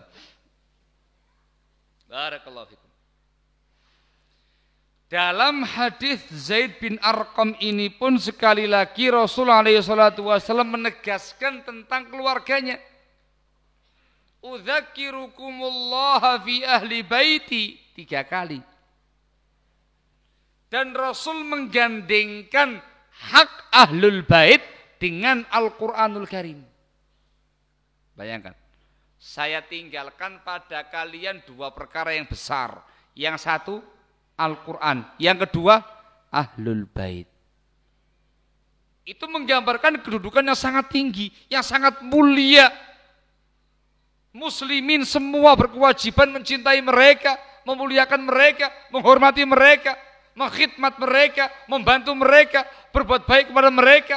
Barakallahu fikum. Dalam hadis Zaid bin Arqam ini pun sekali lagi Rasulullah alaihi salatu wassalam menegaskan tentang keluarganya. udzakirukumullah fi ahli baiti, tiga kali. Dan Rasul menggandengkan hak ahlul bait dengan Al-Qur'anul Karim. Bayangkan, saya tinggalkan pada kalian dua perkara yang besar. Yang satu Al-Quran, yang kedua ahlul bait. Itu menggambarkan kedudukan yang sangat tinggi, yang sangat mulia. Muslimin semua berkewajiban mencintai mereka, memuliakan mereka, menghormati mereka, mengkhidmat mereka, membantu mereka, berbuat baik kepada mereka.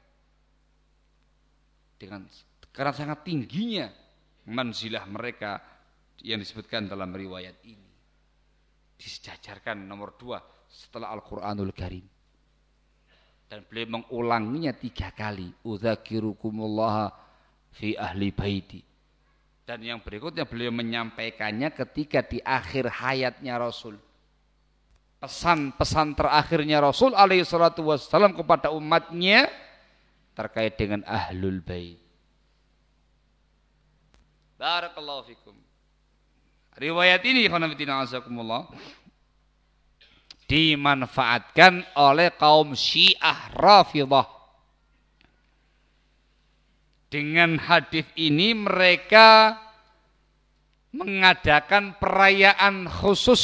Dengan karena sangat tingginya manzilah mereka yang disebutkan dalam riwayat ini. Disejajarkan nomor dua setelah Al-Quranul Karim. Dan beliau mengulanginya tiga kali. Udzakirukumullah fi ahli baiti. Dan yang berikutnya beliau menyampaikannya ketika di akhir hayatnya Rasul. Pesan-pesan terakhirnya Rasul alaihi salatu wassalam kepada umatnya terkait dengan ahlul bait. Barakallahu fikum. Riwayat ini dimanfaatkan oleh kaum Syiah Rafidhah. Dengan hadis ini mereka mengadakan perayaan khusus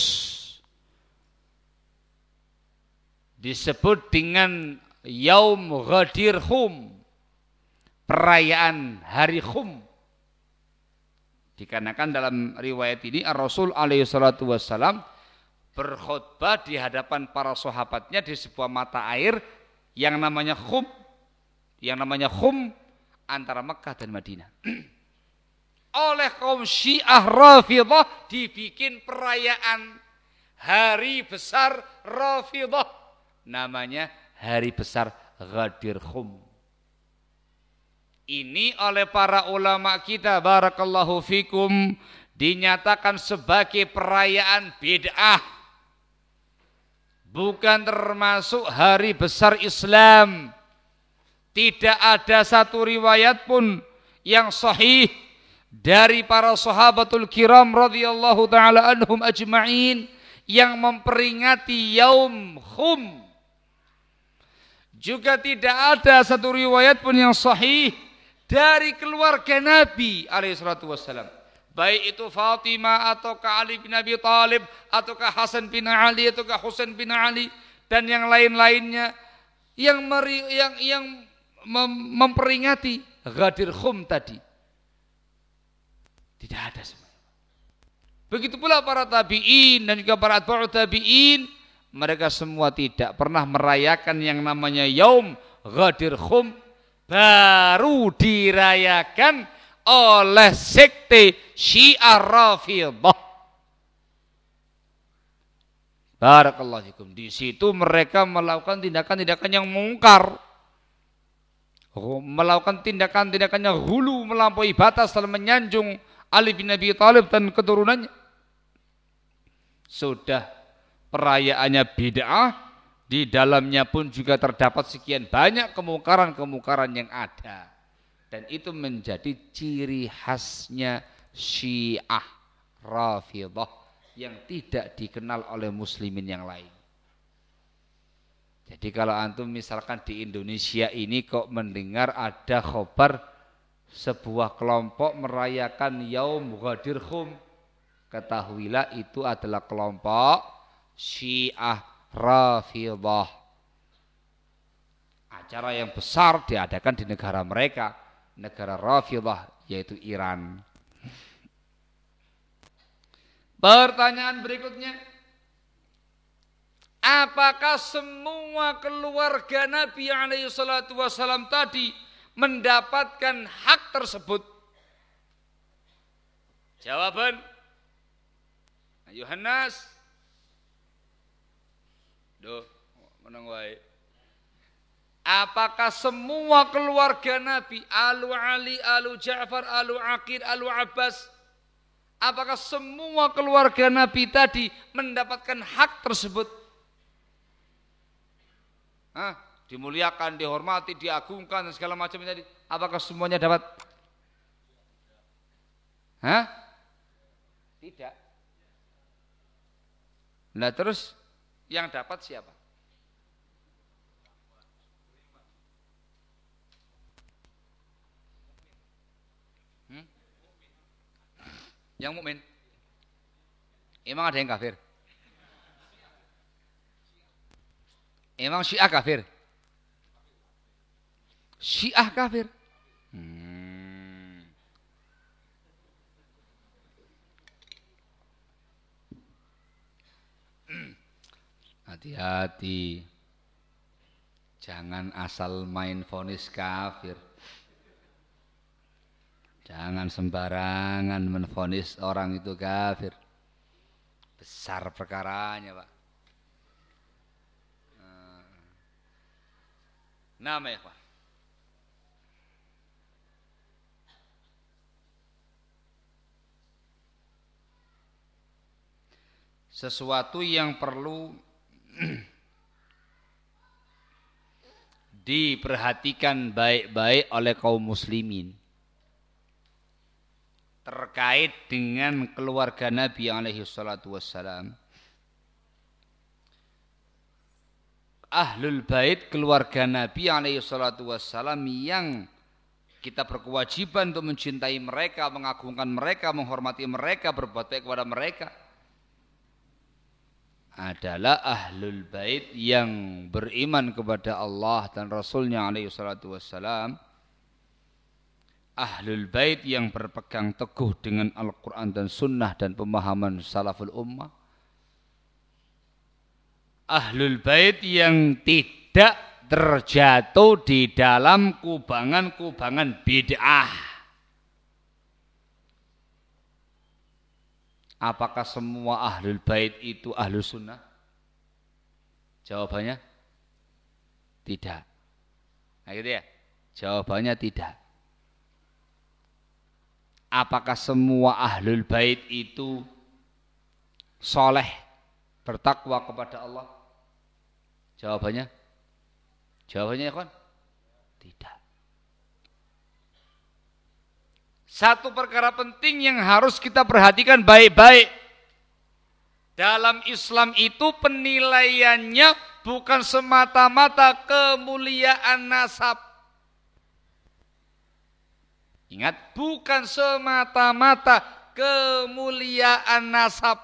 disebut dengan Yaum Ghadir Khum, perayaan hari Khum. Dikarenakan dalam riwayat ini Ar-Rasul alaihi salatu wassalam berkhutbah di hadapan para sahabatnya di sebuah mata air yang namanya Khum, yang namanya Khum antara Mekah dan Madinah. Oleh kaum Syiah Rafidhah dibikin perayaan hari besar Rafidhah, namanya hari besar Ghadir Khum. Ini oleh para ulama kita barakallahu fikum dinyatakan sebagai perayaan bid'ah, bukan termasuk hari besar Islam. Tidak ada satu riwayat pun yang sahih dari para sahabatul kiram radhiyallahu taala anhum ajma'in yang memperingati Yaum Khum. Juga tidak ada satu riwayat pun yang sahih dari keluarga Nabi alaihi salatu wassalam, baik itu Fatimah ataukah Ali bin Abi Thalib ataukah Hasan bin Ali ataukah Husain bin Ali dan yang lain-lainnya yang meri, yang yang mem, memperingati Ghadir Khum tadi. Tidak ada semua. Begitu pula para tabi'in dan juga para atba'ut tabi'in, mereka semua tidak pernah merayakan yang namanya Yaum Ghadir Khum, baru dirayakan oleh sekte Syiah Rafidhah. Barakallahu fikum. Di situ mereka melakukan tindakan-tindakan yang mungkar, melakukan tindakan-tindakan yang hulu, melampaui batas dalam menyanjung Ali bin Abi Thalib dan keturunannya. Sudah perayaannya bid'ah, di dalamnya pun juga terdapat sekian banyak kemungkaran-kemungkaran yang ada. Dan itu menjadi ciri khasnya Syiah Rafidhah yang tidak dikenal oleh muslimin yang lain. Jadi kalau antum misalkan di Indonesia ini kok mendengar ada khobar sebuah kelompok merayakan Yaum Ghadir Khum, ketahuilah itu adalah kelompok Syiah Rafidhah. Acara yang besar diadakan di negara mereka, negara Rafidhah, yaitu Iran. Pertanyaan berikutnya, apakah semua keluarga Nabi alaihi salatu wassalam tadi mendapatkan hak tersebut? Jawaban, Yohanes, Duh, menang wae. Apakah semua keluarga Nabi, Alu Ali, Alu Ja'far, Alu Aqil, Alu Abbas, apakah semua keluarga Nabi tadi mendapatkan hak tersebut? Hah? Dimuliakan, dihormati, diagungkan dan segala macam tadi. Apakah semuanya dapat? Hah? Tidak. Nah terus yang dapat siapa? Hmm? Yang mukmin. Emang ada yang kafir? Emang Syiah kafir? Syiah kafir. Hmm. Hati-hati. Jangan asal main vonis kafir. Jangan sembarangan menvonis orang itu kafir. Besar perkaranya, Pak. Nama ya, Pak. Sesuatu yang perlu diperhatikan baik-baik oleh kaum muslimin terkait dengan keluarga Nabi alaihi salatu wassalam. Ahlul bait keluarga Nabi alaihi salatu wassalam yang kita berkewajiban untuk mencintai mereka, mengagungkan mereka, menghormati mereka, berbuat baik kepada mereka adalah ahlul bait yang beriman kepada Allah dan Rasulnya alaihi salatu wassalam, ahlul bait yang berpegang teguh dengan Al-Quran dan Sunnah dan pemahaman salaful ummah, ahlul bait yang tidak terjatuh di dalam kubangan-kubangan bid'ah. Apakah semua ahlul bait itu ahlus sunnah? Jawabannya tidak. Nah gitu ya. Jawabannya tidak. Apakah semua ahlul bait itu soleh, bertakwa kepada Allah? Jawabannya, jawabannya ya kan? Tidak. Satu perkara penting yang harus kita perhatikan baik-baik. Dalam Islam itu penilaiannya bukan semata-mata kemuliaan nasab. Ingat, bukan semata-mata kemuliaan nasab.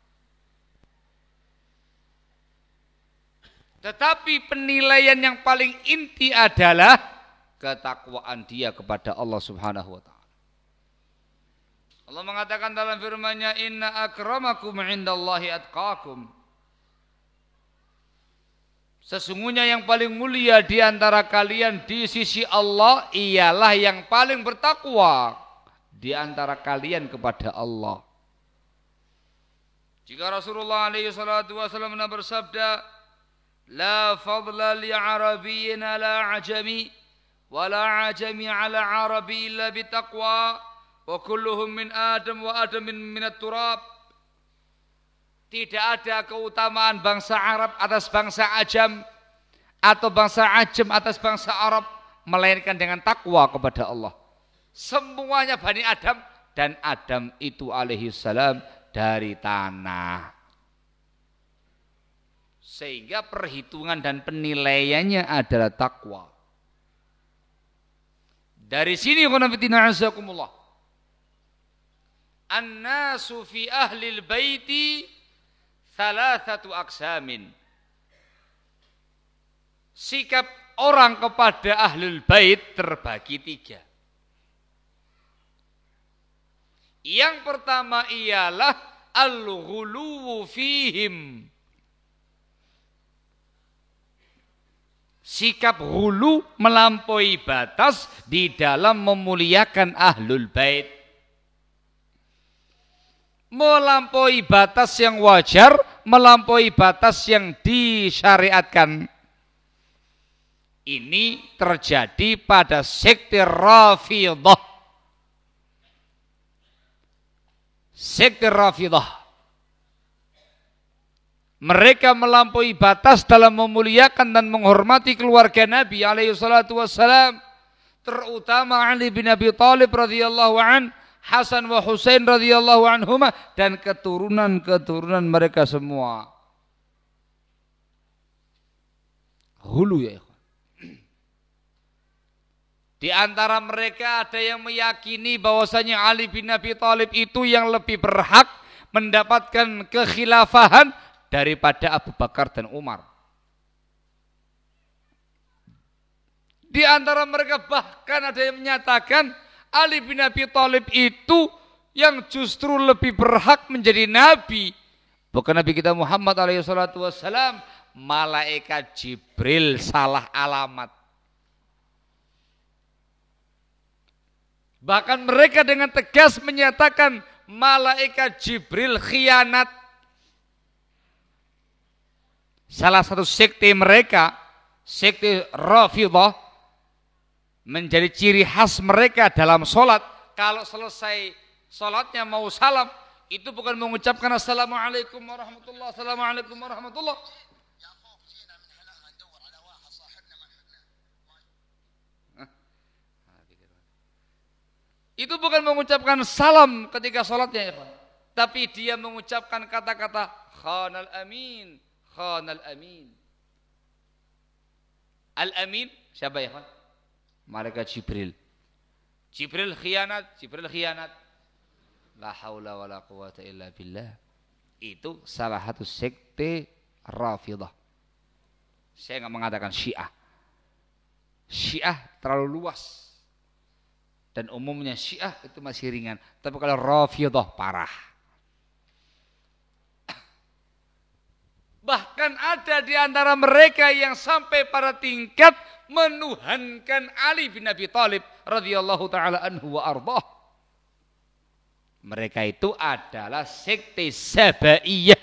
Tetapi penilaian yang paling inti adalah ketakwaan dia kepada Allah Subhanahu wa taala. Allah mengatakan dalam firman-Nya, "Inna akramakum 'indallahi atqakum." Sesungguhnya yang paling mulia di antara kalian di sisi Allah ialah yang paling bertakwa di antara kalian kepada Allah. Jika Rasulullah alaihi salatu wasallam bersabda, "La fadla li 'arabiyyin 'ala 'ajami wa la 'ajami 'ala 'arabi illa bitaqwa. Wa kulluhum min Adam wa Adam min minat turab." Tidak ada keutamaan bangsa Arab atas bangsa Ajam atau bangsa Ajam atas bangsa Arab melainkan dengan takwa kepada Allah. Semuanya Bani Adam, dan Adam itu alaihi salam dari tanah. Sehingga perhitungan dan penilaiannya adalah takwa. Dari sini khonafidina azakumullah, An-nasu fi ahlil baiti thalathatu aqsamin. Sikap orang kepada ahlul bait terbagi tiga. Yang pertama ialah al-ghuluwu fihim. Sikap ghulu, melampaui batas di dalam memuliakan ahlul bait. Melampaui batas yang wajar, melampaui batas yang disyariatkan. Ini terjadi pada sekte Rafidhah. Sekte Rafidhah. Mereka melampaui batas dalam memuliakan dan menghormati keluarga Nabi alaihi salatu wassalam, terutama Ali bin Abi Thalib radhiyallahu an. Hasan wa Husain radhiyallahu anhuma dan keturunan-keturunan mereka semua. Hulu ya ikhwan. Di antara mereka ada yang meyakini bahwasanya Ali bin Abi Thalib itu yang lebih berhak mendapatkan kekhilafahan daripada Abu Bakar dan Umar. Di antara mereka bahkan ada yang menyatakan Ali bin Abi Thalib itu yang justru lebih berhak menjadi nabi. Bukan Nabi kita Muhammad alaihi salatu wassalam, malaikat Jibril salah alamat. Bahkan mereka dengan tegas menyatakan malaikat Jibril khianat. Salah satu sekte mereka, sekte Rafidhah, menjadi ciri khas mereka dalam sholat. Kalau selesai sholatnya mau salam, itu bukan mengucapkan assalamualaikum warahmatullah, assalamualaikum warahmatullah. Itu bukan mengucapkan salam ketika sholatnya, ya, tapi dia mengucapkan kata-kata khanal amin, khanal amin. Al-amin siapa ya, Pak? Malaikat Jibril. Jibril khianat, Jibril khianat. La haula wala quwata illa billah. Itu salah satu sekte Rafidhah. Saya enggak mengatakan Syiah. Syiah terlalu luas. Dan umumnya Syiah itu masih ringan, tapi kalau Rafidhah parah. Bahkan ada di antara mereka yang sampai pada tingkat menuhankan Ali bin Abi Thalib radhiyallahu taala anhu wa ardhah. Mereka itu adalah sekte Sabaiyah,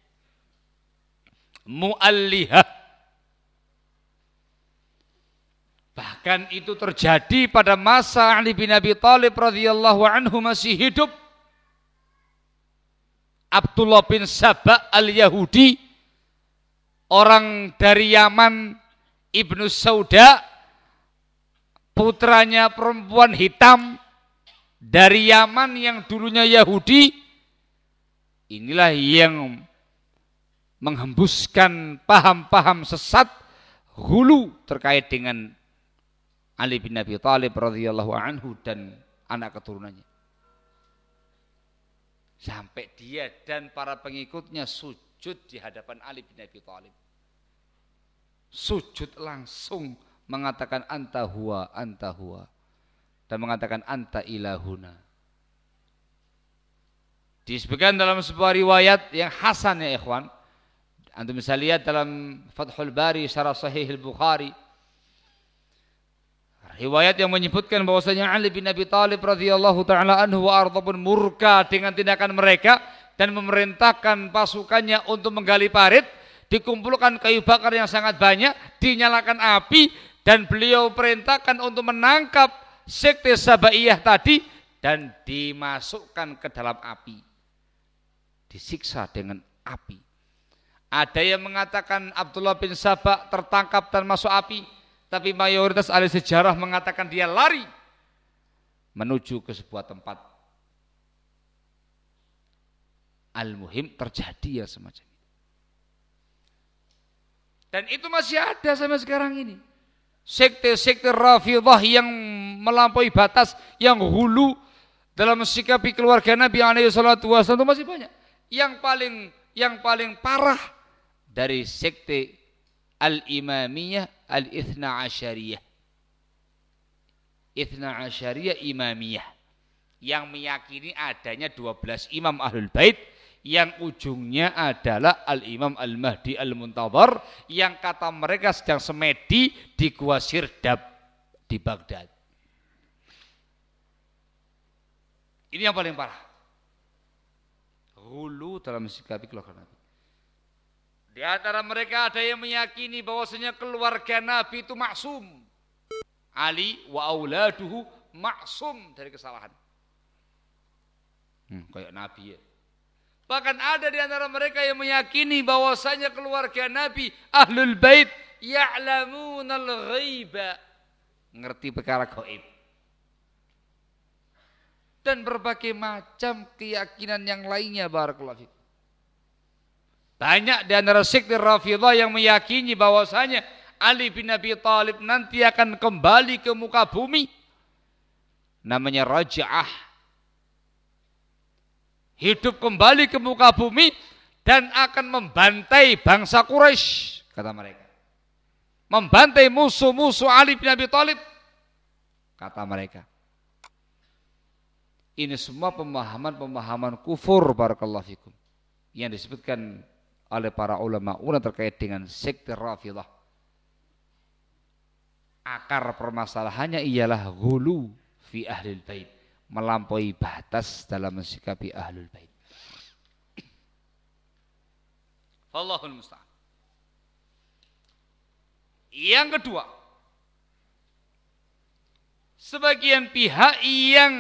Mu'allihah. Bahkan itu terjadi pada masa Ali bin Abi Thalib radhiyallahu anhu masih hidup. Abdullah bin Saba al-Yahudi, orang dari Yaman, Ibnu Sauda, putranya perempuan hitam dari Yaman yang dulunya Yahudi, inilah yang menghembuskan paham-paham sesat hulu terkait dengan Ali bin Abi Thalib radhiyallahu anhu dan anak keturunannya. Sampai dia dan para pengikutnya sujud di hadapan Ali bin Abi Thalib. Sujud langsung mengatakan anta huwa, anta huwa. Dan mengatakan anta ilahuna. Disebutkan dalam sebuah riwayat yang hasan ya ikhwan. Antum bisa lihat dalam Fathul Bari syarah Sahih Al-Bukhari. Riwayat yang menyebutkan bahwasanya Ali bin Abi Thalib radhiyallahu taala anhu wa ardha pun murka dengan tindakan mereka dan memerintahkan pasukannya untuk menggali parit, dikumpulkan kayu bakar yang sangat banyak, dinyalakan api dan beliau perintahkan untuk menangkap sekte Sabaiyah tadi dan dimasukkan ke dalam api. Disiksa dengan api. Ada yang mengatakan Abdullah bin Saba tertangkap dan masuk api, tapi mayoritas ahli sejarah mengatakan dia lari menuju ke sebuah tempat. Al-muhim terjadi ya semacam itu. Dan itu masih ada sampai sekarang ini. Sekte-sekte Rafidhah yang melampaui batas, yang hulu dalam mensikapi keluarga Nabi alaihi salatu wasallam itu masih banyak. Yang paling yang paling parah dari sekte Al-Imamiyah Al-Ithna Asyariyah. Ithna Asyariyah Imamiyah yang meyakini adanya dua belas imam Ahlul Bait, yang ujungnya adalah Al-Imam Al-Mahdi Al-Muntadhar yang kata mereka sedang semedi di Gua Sirdab di Baghdad. Ini yang paling parah. Hulu dalam sikapi keluarga Nabi. Di antara mereka ada yang meyakini bahwasanya keluarga Nabi itu maksum. Ali wa auladuhu maksum dari kesalahan. Hmm, kayak Nabi ya. Bahkan ada di antara mereka yang meyakini bahwasanya keluarga Nabi Ahlul Bait ya'lamunal ghaiba, ngerti perkara gaib. dan berbagai macam keyakinan yang lainnya. Barakallahu fikum. Banyak di antara sekte Rafidhah yang meyakini bahwasanya Ali bin Abi Thalib nanti akan kembali ke muka bumi. Namanya raj'ah. Hidup kembali ke muka bumi dan akan membantai bangsa Quraisy, kata mereka. Membantai musuh-musuh Ali bin Abi Thalib, kata mereka. Ini semua pemahaman-pemahaman kufur, barakallahu fikum, yang disebutkan oleh para ulama ulama terkait dengan sekte Rafidhah. Akar permasalahannya ialah ghulu fi ahlil bait, melampaui batas dalam mensikapi ahlul bait. Wallahul musta'an. Yang kedua, sebagian pihak yang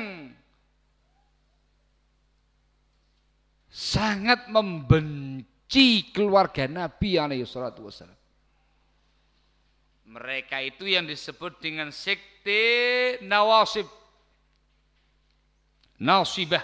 sangat membenci keluarga Nabi alaihi salatu wassalam. Mereka itu yang disebut dengan sekte Nawasib, Nasibah.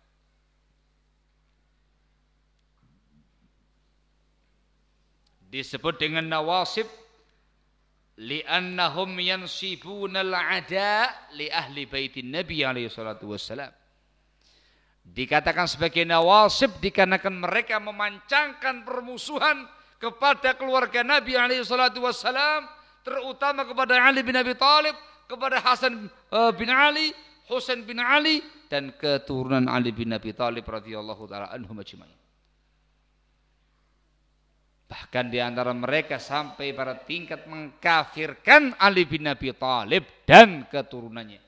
Disebut dengan Nawasib li'annahum yansibuna al-'ada li ahli baitin Nabi alaihi salatu wassalam. Dikatakan sebagai Nawasib dikarenakan mereka memancangkan permusuhan kepada keluarga Nabi alaihi salatu wassalam, terutama kepada Ali bin Abi Thalib, kepada Hasan bin Ali, Husain bin Ali, dan keturunan Ali bin Abi Thalib radhiyallahu taala anhum ajmain. Bahkan di antara mereka sampai pada tingkat mengkafirkan Ali bin Abi Thalib dan keturunannya.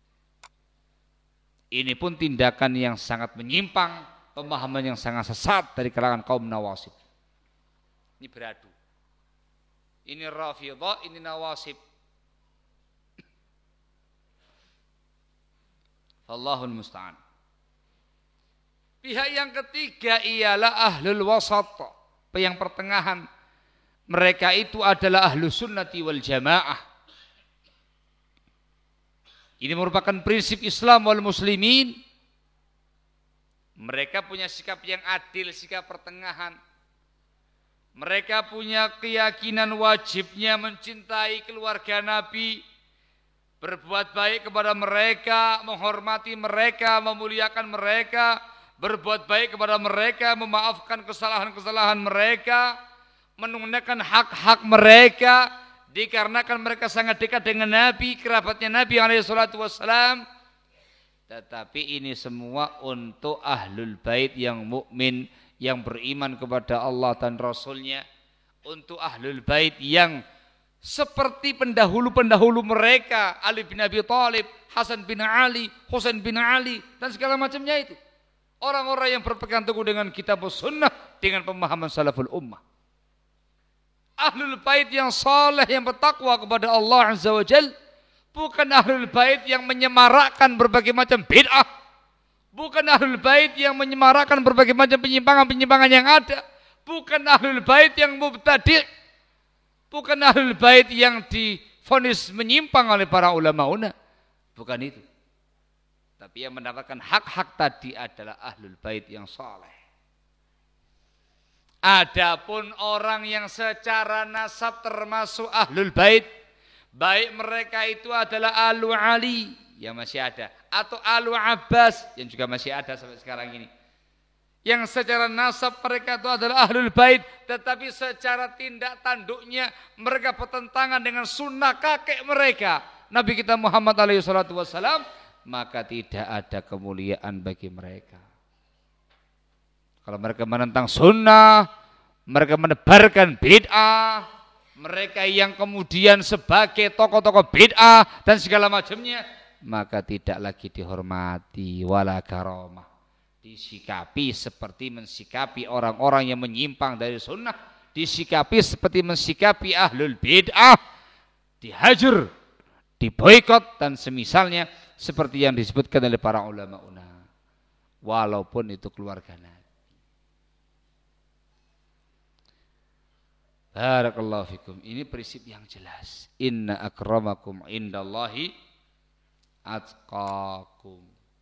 Ini pun tindakan yang sangat menyimpang, pemahaman yang sangat sesat dari kalangan kaum Nawasib. Ini beradu. Ini Rafidhah, ini Nawasib. Allahul musta'an. Pihak yang ketiga ialah ahlul wasat, yang pertengahan. Mereka itu adalah ahlus sunnati wal jamaah. Ini merupakan prinsip Islam wal muslimin. Mereka punya sikap yang adil, sikap pertengahan. Mereka punya keyakinan wajibnya mencintai keluarga Nabi, berbuat baik kepada mereka, menghormati mereka, memuliakan mereka, berbuat baik kepada mereka, memaafkan kesalahan-kesalahan mereka, menunaikan hak-hak mereka, dikarenakan mereka sangat dekat dengan Nabi, kerabatnya Nabi alaihi salatu wassalam. Tetapi ini semua untuk ahlul bait yang mukmin, yang beriman kepada Allah dan Rasulnya, untuk ahlul bait yang seperti pendahulu-pendahulu mereka, Ali bin Abi Thalib, Hasan bin Ali, Husain bin Ali, dan segala macamnya itu. Orang-orang yang berpegang teguh dengan kitab sunnah, dengan pemahaman salaful ummah. Ahlul bait yang saleh, yang bertakwa kepada Allah Azza wa Jalla, bukan ahlul bait yang menyemarakkan berbagai macam bid'ah, bukan ahlul bait yang menyemarakkan berbagai macam penyimpangan-penyimpangan yang ada, bukan ahlul bait yang mubtadi', bukan ahlul bait yang divonis menyimpang oleh para ulama-una, bukan itu. Tapi yang mendapatkan hak-hak tadi adalah ahlul bait yang saleh. Adapun orang yang secara nasab termasuk ahlul bait, baik mereka itu adalah Alu Ali yang masih ada, atau Alu Abbas yang juga masih ada sampai sekarang ini, yang secara nasab mereka itu adalah ahlul bait, tetapi secara tindak tanduknya mereka bertentangan dengan sunnah kakek mereka, Nabi kita Muhammad alaihi salatu wassalam, maka tidak ada kemuliaan bagi mereka. Kalau mereka menentang sunnah, mereka menebarkan bid'ah, mereka yang kemudian sebagai tokoh-tokoh bid'ah dan segala macamnya, maka tidak lagi dihormati, wala karamah. Disikapi seperti mensikapi orang-orang yang menyimpang dari sunnah, disikapi seperti mensikapi ahlul bid'ah, dihajar, diboikot dan semisalnya, seperti yang disebutkan oleh para ulama-una, walaupun itu keluarga Nabi. Barakallahu fikum. Ini prinsip yang jelas. Inna akramakum indallahi atqakum.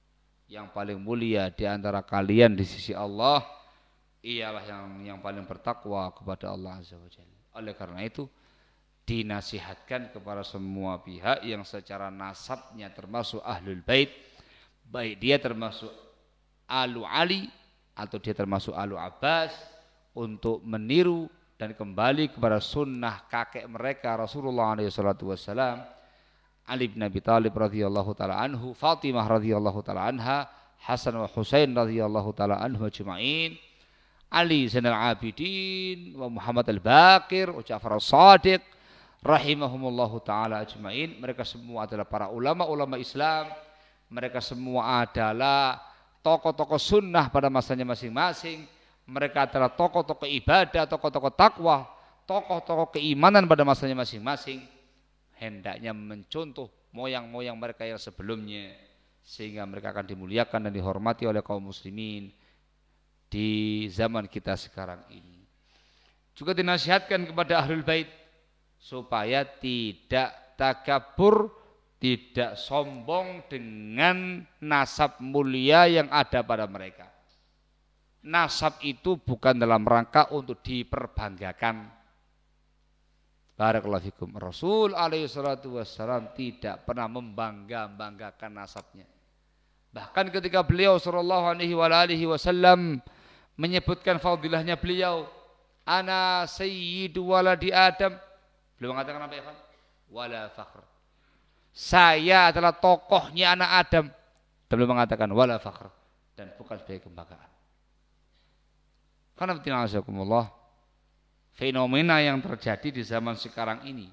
yang paling mulia di antara kalian di sisi Allah ialah yang yang paling bertakwa kepada Allah Azza wa Jalla. Oleh karena itu dinasihatkan kepada semua pihak yang secara nasabnya termasuk ahlul bait, baik dia termasuk Alu Ali atau dia termasuk Alu Abbas, untuk meniru dan kembali kepada sunnah kakek mereka Rasulullah alaihi salatu wassalam, Ali bin Abi Thalib radhiyallahu taala anhu, Fatimah radhiyallahu taala anha, Hasan wa Husain radhiyallahu taala anhu ajma'in, Ali Zainal Abidin wa Muhammad Al-Baqir wa Ja'far As-Shadiq rahimahumullahu taala ajma'in. Mereka semua adalah para ulama-ulama Islam. Mereka semua adalah tokoh-tokoh sunnah pada masanya masing-masing. Mereka adalah tokoh-tokoh ibadah, tokoh-tokoh takwa, tokoh-tokoh keimanan pada masanya masing-masing. Hendaknya mencontoh moyang-moyang mereka yang sebelumnya, sehingga mereka akan dimuliakan dan dihormati oleh kaum muslimin di zaman kita sekarang ini. Juga dinasihatkan kepada ahlul bait supaya tidak takabur, tidak sombong dengan nasab mulia yang ada pada mereka. Nasab itu bukan dalam rangka untuk diperbanggakan. Barakallahu fikum. Rasul alaihi salatu wassalam tidak pernah membangga-banggakan nasabnya. Bahkan ketika beliau sallallahu alaihi wa alihi wasallam menyebutkan fadilahnya beliau, ana sayyidu waladi Adam, beliau mengatakan apa ya kan? Wala fakhr. Saya adalah tokohnya anak Adam. Dan beliau mengatakan wala fakhr, dan bukan sebagai kebanggaan. Karena tina'azakumullah, fenomena yang terjadi di zaman sekarang ini,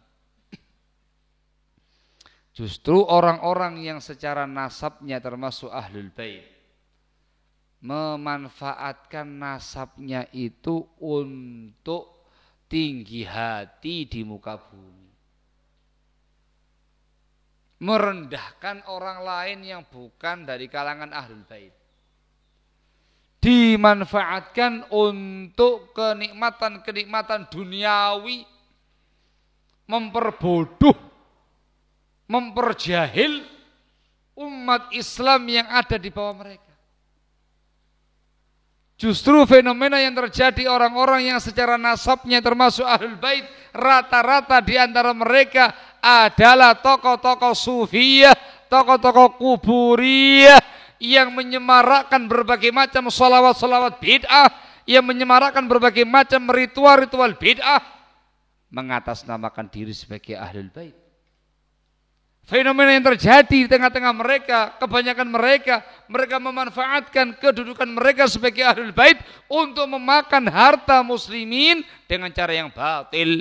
justru orang-orang yang secara nasabnya termasuk ahlul bait memanfaatkan nasabnya itu untuk tinggi hati di muka bumi, merendahkan orang lain yang bukan dari kalangan ahlul bait, dimanfaatkan untuk kenikmatan-kenikmatan duniawi, memperbodoh, memperjahil umat Islam yang ada di bawah mereka. Justru fenomena yang terjadi, orang-orang yang secara nasabnya termasuk ahlul bait, rata-rata di antara mereka adalah tokoh-tokoh sufiyah, tokoh-tokoh kuburiyah yang menyemarakkan berbagai macam salawat-salawat bid'ah, yang menyemarakkan berbagai macam ritual-ritual bid'ah, mengatasnamakan diri sebagai ahlul bait. Fenomena yang terjadi di tengah-tengah mereka, kebanyakan mereka, mereka memanfaatkan kedudukan mereka sebagai ahlul bait untuk memakan harta muslimin dengan cara yang batil.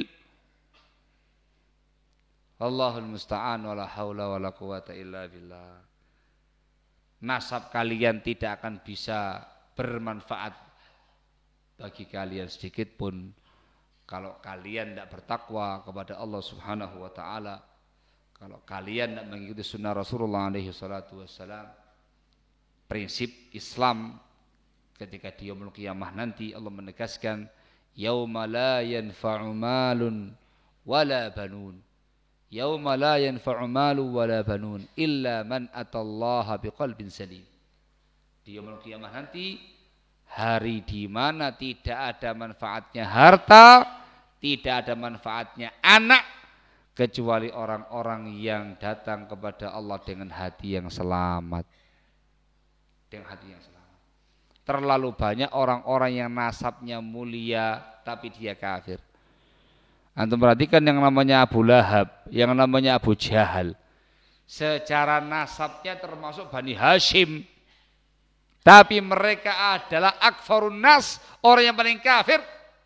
Allahul musta'an wala haula wala quwata illa billah. Nasab kalian tidak akan bisa bermanfaat bagi kalian sedikit pun kalau kalian tidak bertakwa kepada Allah Subhanahu wa taala. Kalau kalian tidak mengikuti sunnah Rasulullah alaihi salatu wassalam. Prinsip Islam ketika di yaumul qiyamah nanti Allah menegaskan, yauma la yanfa'u malun wala banun, yauma la yanfa'u malu wala banun illa man atallaha biqalbin salim. Di yaumul qiyamah nanti, hari di mana tidak ada manfaatnya harta, tidak ada manfaatnya anak, kecuali orang-orang yang datang kepada Allah dengan hati yang selamat. Dengan hati yang selamat. Terlalu banyak orang-orang yang nasabnya mulia tapi dia kafir. Antum perhatikan yang namanya Abu Lahab, yang namanya Abu Jahal, secara nasabnya termasuk Bani Hashim, tapi mereka adalah akfarun nas, orang yang paling kafir.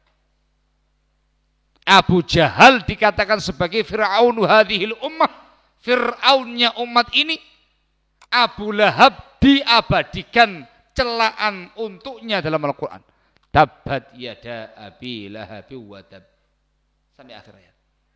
Abu Jahal dikatakan sebagai Fir'aunu hadhil ummah, Fir'aunnya umat ini. Abu Lahab diabadikan celaan untuknya dalam Al-Quran. Tabbat yada abi lahabi wa tab, sampai akhir ayat.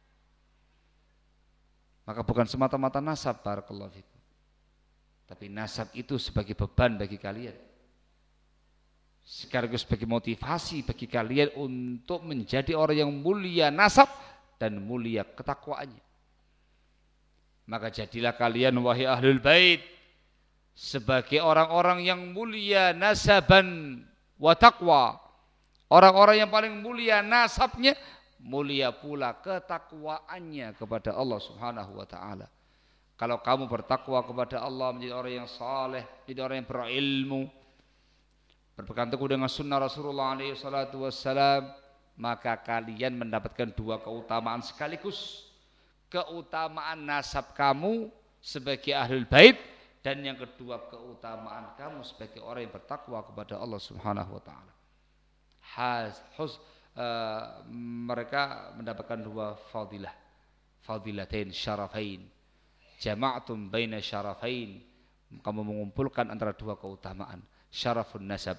Maka bukan semata-mata nasab, barakallahu fikum, tapi nasab itu sebagai beban bagi kalian, sekaligus sebagai motivasi bagi kalian untuk menjadi orang yang mulia nasab dan mulia ketakwaannya. Maka jadilah kalian wahai ahlul bait sebagai orang-orang yang mulia nasaban wa taqwa. Orang-orang yang paling mulia nasabnya, mulia pula ketakwaannya kepada Allah Subhanahu wa taala. Kalau kamu bertakwa kepada Allah, menjadi orang yang saleh, menjadi orang yang berilmu, berpegang teguh dengan sunnah Rasulullah alaihi salatu wassalam, maka kalian mendapatkan dua keutamaan sekaligus. Keutamaan nasab kamu sebagai ahlul bait, dan yang kedua keutamaan kamu sebagai orang yang bertakwa kepada Allah Subhanahu wa taala. Has, hus, uh, mereka mendapatkan dua fadilah, fadilatain syarafain. Jama'tum baina syarafain, kamu mengumpulkan antara dua keutamaan, syarafun nasab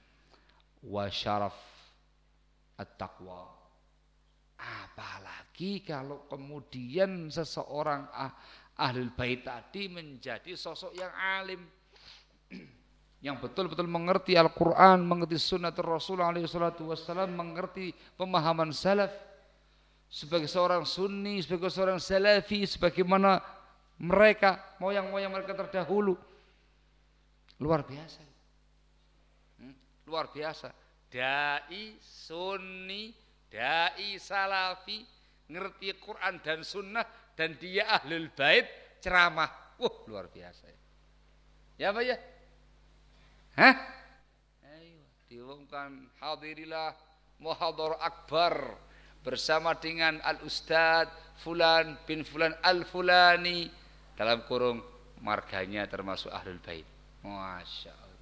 wa syaraf at-taqwa. Apalagi kalau kemudian seseorang ah, ahlul bait tadi menjadi sosok yang alim, yang betul-betul mengerti Al-Quran, mengerti sunnah Rasul alaihi salatu wassalam, mengerti pemahaman salaf, sebagai seorang sunni, sebagai seorang salafi, sebagaimana mereka, moyang-moyang mereka terdahulu. Luar biasa. Hmm? Luar biasa. Dai sunni, dai salafi, ngerti Quran dan sunnah, dan dia ahlul bait, ceramah. Wah, luar biasa. Ya Pak ya? Hah? Ayo, diumumkan hadirilah muhadhar akbar bersama dengan Al-Ustad Fulan bin Fulan Al-Fulani, dalam kurung marganya termasuk ahlul bait. Masya Allah.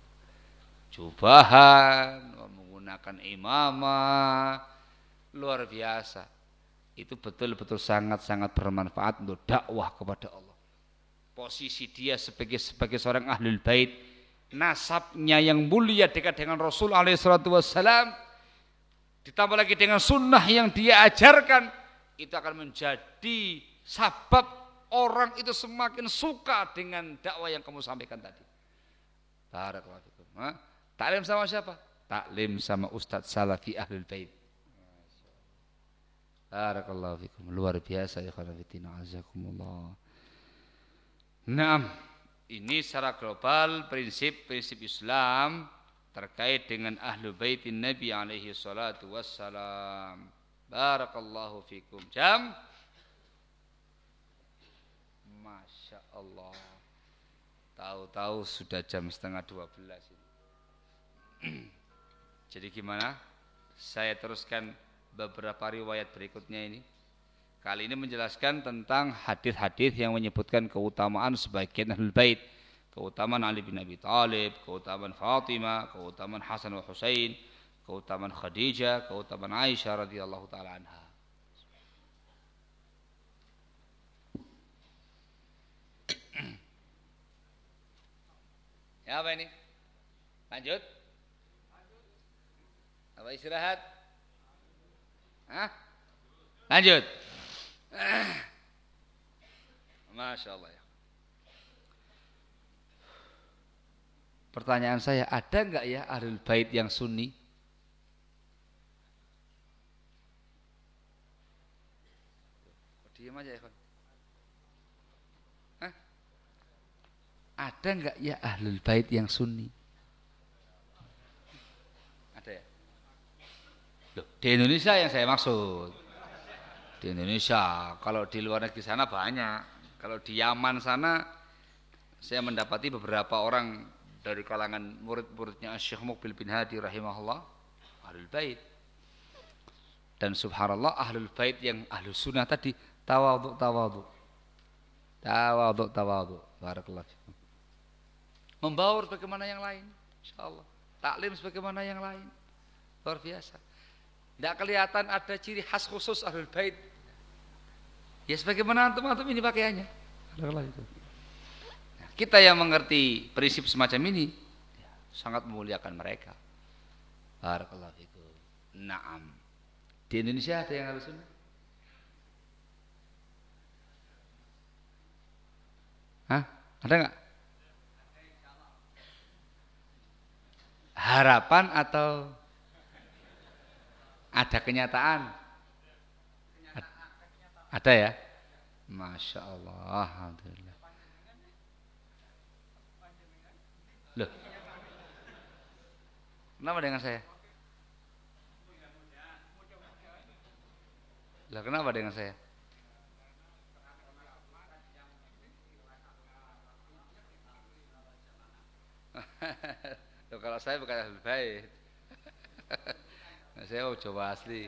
Jubahan, menggunakan imamah, luar biasa. Itu betul-betul sangat-sangat bermanfaat untuk dakwah kepada Allah. Posisi dia sebagai sebagai seorang ahlul bait, nasabnya yang mulia dekat dengan Rasul alaihi salatu wassalam, ditambah lagi dengan sunnah yang dia ajarkan, itu akan menjadi sabab orang itu semakin suka dengan dakwah yang kamu sampaikan tadi. Barakallahu fikum. Taklim sama siapa? Taklim sama Ustadz Salafi Ahlul Bait. Barakallahu fikum. Luar biasa ya khairuddin azakumullah. Naam, ini secara global prinsip-prinsip Islam terkait dengan Ahlul Baitin Nabi alaihi salatu wassalam. Barakallahu fikum. Jam, Masya Allah, tahu-tahu sudah jam setengah dua belas ini. Jadi gimana? Saya teruskan beberapa riwayat berikutnya ini. Kali ini menjelaskan tentang hadis-hadis yang menyebutkan keutamaan sebagian Ahlul Bait. Keutamaan Ali bin Abi Thalib, keutamaan Fatimah, keutamaan Hasan wa Husain, keutamaan Khadijah, keutamaan Aisyah radhiyallahu taala anha. Ya apa ini? Lanjut? Apa istirahat? Hah? Lanjut. Masya Allah ya. Pertanyaan saya, ada enggak ya ahlul bait yang sunni? Diam aja ya kan? Hah? Ada enggak ya ahlul bait yang sunni? Ada ya? Loh, di Indonesia yang saya maksud. Di Indonesia, kalau di luar negeri sana banyak. Kalau di Yaman sana, saya mendapati beberapa orang dari kalangan murid-muridnya Syekh Muqbil bin Hadi rahimahullah, ahlul bait. Dan subhanallah ahlul bait yang ahlus sunnah tadi, tawadhu tawadhu. Tawadhu tawadhu. Barakallahu fikum. Membaur bagaimana yang lain, insyaallah. Taklim sebagaimana yang lain. Luar biasa. Tidak kelihatan ada ciri khas khusus ahlul bait. Ya sebagaimana antum-antum ini pakaiannya. Nah, kita yang mengerti prinsip semacam ini ya, sangat memuliakan mereka. Barakallahu fikum. Naam. Di Indonesia ada yang ahlus sunnah? Hah? Ada enggak? Harapan atau ada kenyataan? Ada ya? Masya Allah, alhamdulillah. Loh. Kenapa dengan saya? Lah kenapa dengan saya? Loh, kalau saya bukan ahlul bait. Nah, saya mau coba asli.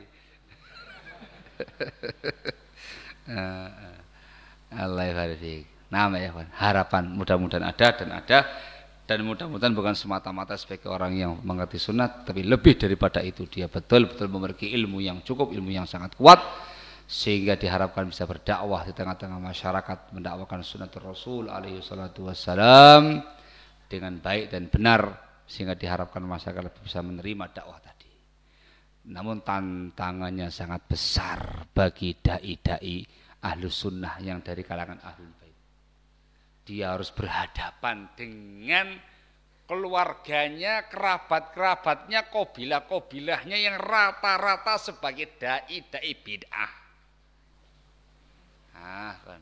Allah yabarik. Nama ya kawan. Harapan mudah-mudahan ada dan ada dan mudah-mudahan bukan semata-mata sebagai orang yang mengerti sunat, tapi lebih daripada itu dia betul-betul memiliki ilmu yang cukup, ilmu yang sangat kuat sehingga diharapkan bisa berdakwah di tengah-tengah masyarakat, mendakwakan sunat Rasul alaihi salatu wassalam dengan baik dan benar sehingga diharapkan masyarakat lebih bisa menerima dakwah tadi. Namun tantangannya sangat besar bagi dai-dai ahlus sunnah yang dari kalangan ahlul bait. Dia harus berhadapan dengan keluarganya, kerabat-kerabatnya, kobilah-kobilahnya yang rata-rata sebagai dai-dai bid'ah. Ah, kan.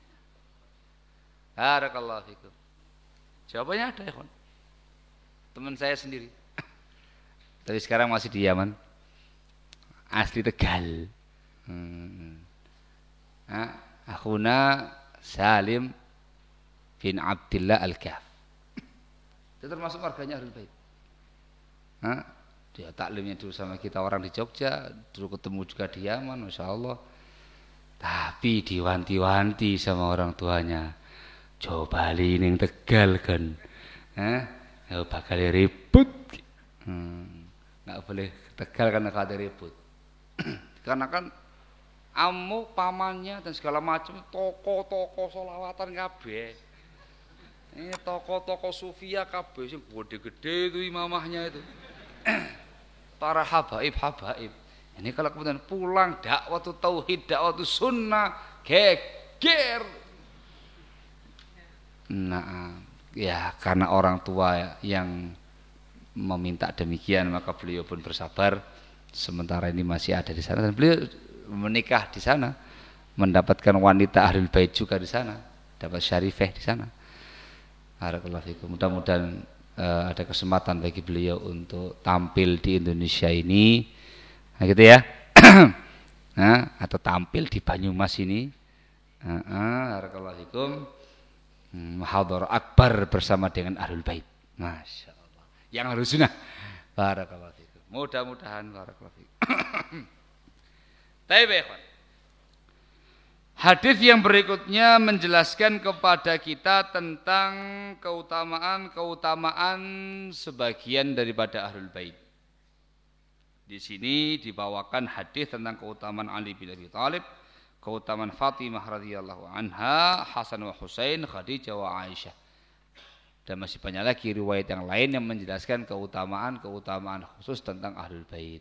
Barakallahu fikum. Jawabannya ada ya, kan. Teman saya sendiri. Tapi sekarang masih di Yaman. Asli Tegal. Hmm. Nah, akhuna Salim bin Abdillah Al-Kahf. Itu termasuk warganya Ahlul Bait. Nah, dia taklimnya dulu sama kita orang di Jogja, dulu ketemu juga di Yaman, Masya Allah. Tapi diwanti-wanti sama orang tuanya, coba bali ning Tegal kan, eh, bakal ribut, hmm, nggak boleh Tegal karena kata ribut, karena kan amu pamannya dan segala macam toko-toko solawatan kabeh. Ini toko-toko sufia kabeh sing gede-gede itu imamahnya itu. Para habaib-habaib. Ini kalau kemudian pulang dakwah tu tauhid, dakwah tu sunnah, geger. Nah, ya karena orang tua yang meminta demikian maka beliau pun bersabar. Sementara ini masih ada di sana dan beliau menikah di sana, mendapatkan wanita ahlul bait juga di sana, dapat syarifah di sana. Barakallahu fikum. Mudah-mudahan uh, ada kesempatan bagi beliau untuk tampil di Indonesia ini, nah, gitu ya, nah, atau tampil di Banyumas ini. Barakallahu fikum. Muhadharah akbar bersama dengan ahlul bait. Masya Allah. Yang harus sunnah. Barakallahu fikum. Mudah-mudahan barakallahu fikum. Baik, hadis yang berikutnya menjelaskan kepada kita tentang keutamaan-keutamaan sebagian daripada ahlul bait. Di sini dibawakan hadis tentang keutamaan Ali bin Abi Thalib, keutamaan Fatimah radhiyallahu anha, Hasan wa Husain, Khadijah wa Aisyah. Dan masih banyak lagi riwayat yang lain yang menjelaskan keutamaan-keutamaan khusus tentang ahlul bait.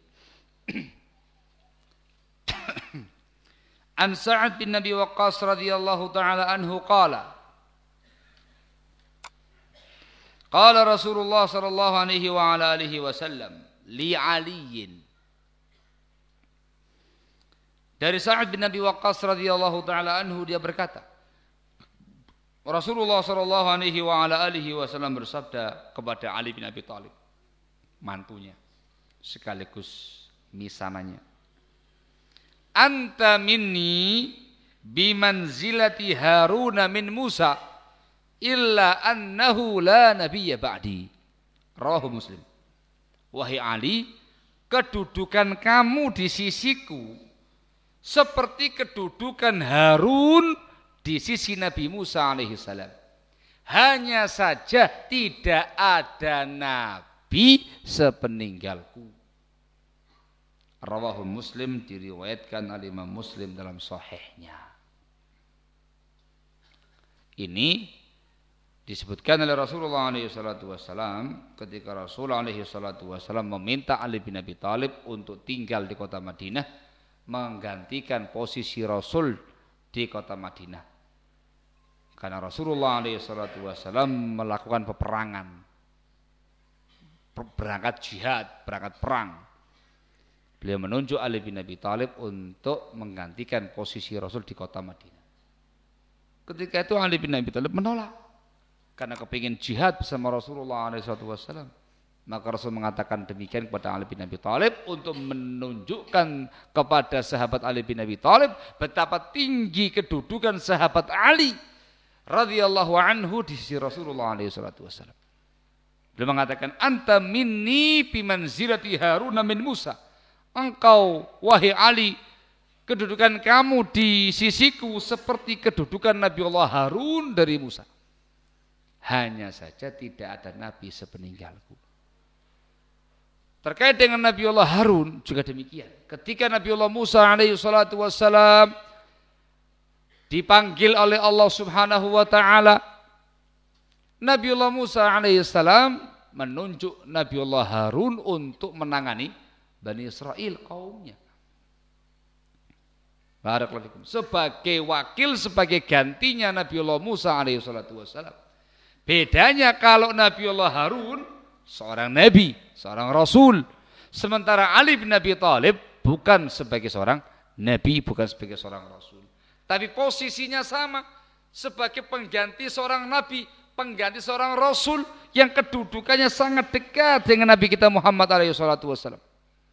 An Sa'ad bin Abi Waqqas radhiyallahu ta'ala anhu qala Qala Rasulullah sallallahu alaihi wa ala alihi wasallam li Aliyin. Dari Sa'ad bin Abi Waqqas radhiyallahu ta'ala anhu dia berkata, Rasulullah sallallahu alaihi wa ala alihi wasallam bersabda kepada Ali bin Abi Thalib, mantunya sekaligus misananya, anta minni bimanzilati Harun min Musa illa annahu la nabiyya ba'di. Rawahu Muslim. Wahai Ali, kedudukan kamu di sisiku seperti kedudukan Harun di sisi Nabi Musa alaihi salam. Hanya saja tidak ada nabi sepeninggalku. Rawahu Muslim, diriwayatkan oleh Imam Muslim dalam sahihnya. Ini disebutkan oleh Rasulullah alaihi salatu wasallam ketika Rasulullah alaihi salatu wasallam meminta Ali bin Abi Thalib untuk tinggal di kota Madinah, menggantikan posisi Rasul di kota Madinah. Karena Rasulullah alaihi salatu wasallam melakukan peperangan, berangkat jihad, berangkat perang. Beliau menunjuk Ali bin Abi Thalib untuk menggantikan posisi Rasul di kota Madinah. Ketika itu Ali bin Abi Thalib menolak. karena kepingin jihad bersama Rasulullah shallallahu alaihi wasallam. Maka Rasul mengatakan demikian kepada Ali bin Abi Thalib untuk menunjukkan kepada sahabat Ali bin Abi Thalib betapa tinggi kedudukan sahabat Ali radhiyallahu anhu di sisi Rasulullah shallallahu alaihi wasallam. Beliau mengatakan, anta minni bimanzilati Harun min Musa. Engkau wahai Ali, kedudukan kamu di sisiku seperti kedudukan Nabi Allah Harun dari Musa. Hanya saja tidak ada nabi sepeninggalku. Terkait dengan Nabi Allah Harun juga demikian. Ketika Nabi Allah Musa alaihi salatu wassalam dipanggil oleh Allah Subhanahu wa taala, Nabi Allah Musa alaihi salam menunjuk Nabi Allah Harun untuk menangani Bani Israel kaumnya. Barakallahu fikum. Sebagai wakil, sebagai gantinya Nabi Allah Musa alaihi salatu wassalam. Bedanya kalau Nabi Allah Harun seorang nabi, seorang rasul, sementara Ali bin Abi Thalib bukan sebagai seorang nabi, bukan sebagai seorang rasul, tapi posisinya sama sebagai pengganti seorang nabi, pengganti seorang rasul yang kedudukannya sangat dekat dengan Nabi kita Muhammad alaihi salatu wasallam.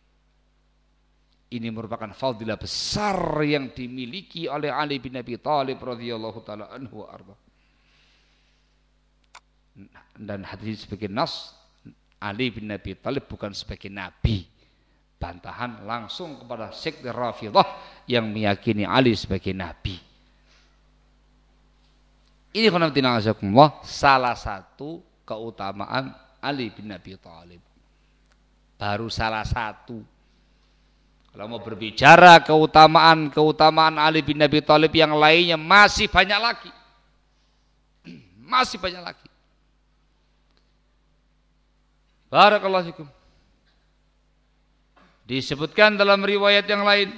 Ini merupakan fadilah besar yang dimiliki oleh Ali bin Abi Thalib radhiyallahu taala anhu wa arda. Dan hadis sebagai nas, Ali bin Abi Thalib bukan sebagai nabi. Bantahan langsung kepada sekte Rafidhah yang meyakini Ali sebagai nabi. Ini khonamtina azakumullah salah satu keutamaan Ali bin Abi Thalib. Baru salah satu. Kalau mau berbicara keutamaan-keutamaan Ali bin Abi Thalib yang lainnya masih banyak lagi. Masih banyak lagi. Barakallahu fikum. Disebutkan dalam riwayat yang lain,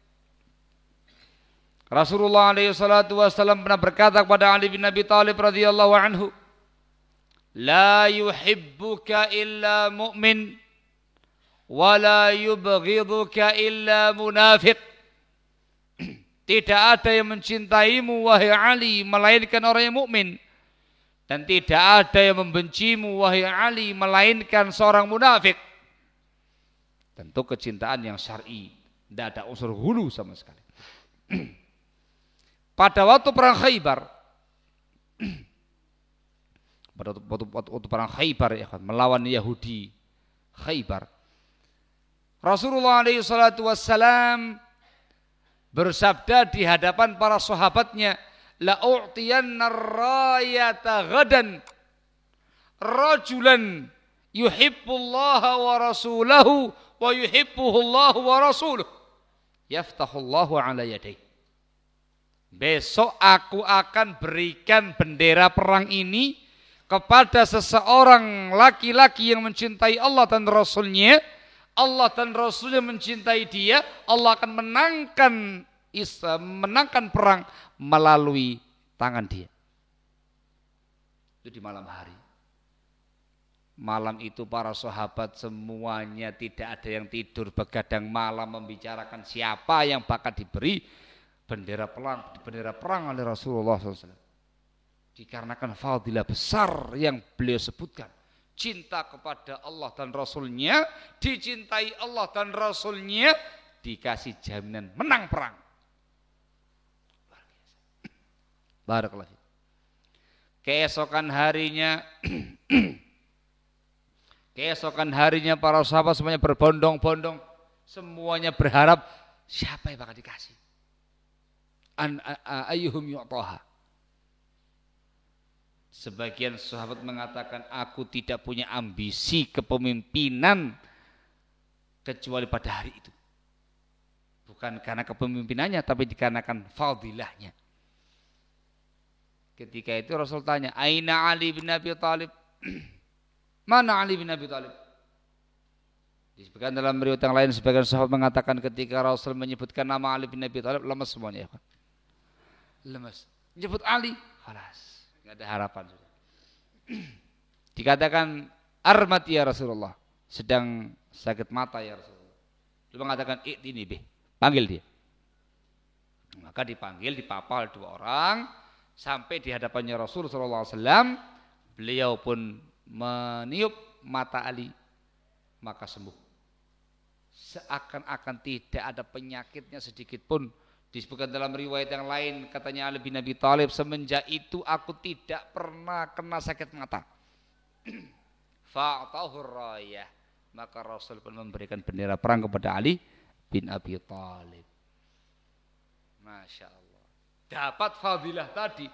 Rasulullah alaihi salatu wasallam pernah berkata kepada Ali bin Abi Thalib radhiyallahu anhu, la yuhibbuka illa mu'min wa la yubghiduka illa munafiq. Tidak ada yang mencintaimu wahai Ali melainkan orang yang mukmin. Dan tidak ada yang membencimu wahai Ali melainkan seorang munafik. Tentu kecintaan yang syar'i, tidak ada unsur hulu sama sekali. Pada waktu perang Khaybar, pada waktu, waktu, waktu perang Khaybar ya, melawan Yahudi Khaybar, Rasulullah alaihi salatu wassalam bersabda di hadapan para sahabatnya, la u'tiyanna ar-rayata ghadan rajulan yuhibbullaha wa rasulahu wa yuhibbuhullahu wa rasuluhu yaftahullahu ala yadayhi. Besok aku akan berikan bendera perang ini kepada seseorang laki-laki yang mencintai Allah dan Rasulnya. Allah dan Rasulnya mencintai dia, Allah akan menangkan menangkan perang melalui tangan dia. Itu di malam hari. Malam itu para sahabat semuanya tidak ada yang tidur, begadang malam membicarakan siapa yang bakal diberi bendera perang, bendera perang oleh Rasulullah shallallahu alaihi wasallam. Dikarenakan fadilah besar yang beliau sebutkan, cinta kepada Allah dan Rasulnya, dicintai Allah dan Rasulnya, dikasih jaminan menang perang. Barakallahu. Keesokan harinya keesokan harinya para sahabat semuanya berbondong-bondong, semuanya berharap siapa yang bakal dikasih. An ayyuhum yu'taha. Sebagian sahabat mengatakan, aku tidak punya ambisi kepemimpinan kecuali pada hari itu. Bukan karena kepemimpinannya, tapi dikarenakan fadilahnya. Ketika itu Rasul tanya, aina Ali bin Abi Thalib? Mana Ali bin Abi Thalib? Disebutkan dalam riwayat yang lain, sebagian sahabat mengatakan ketika Rasul menyebutkan nama Ali bin Abi Thalib, lemas semuanya. Ya, lemas. Menyebut Ali, khalas, enggak ada harapan sudah. Dikatakan armat ya Rasulullah, sedang sakit mata ya Rasulullah. Dia mengatakan i'tini bih, panggil dia. Maka dipanggil, dipapal dua orang sampai di hadapannya Rasul sallallahu alaihi wasallam. beliau pun meniup mata Ali, maka sembuh. Seakan-akan tidak ada penyakitnya sedikit pun. Disebutkan dalam riwayat yang lain, katanya Ali bin Abi Thalib, semenjak itu aku tidak pernah kena sakit mata. Fa'atahu rayah, maka Rasul pun memberikan bendera perang kepada Ali bin Abi Thalib. Masya Allah. Dapat fadilah tadi.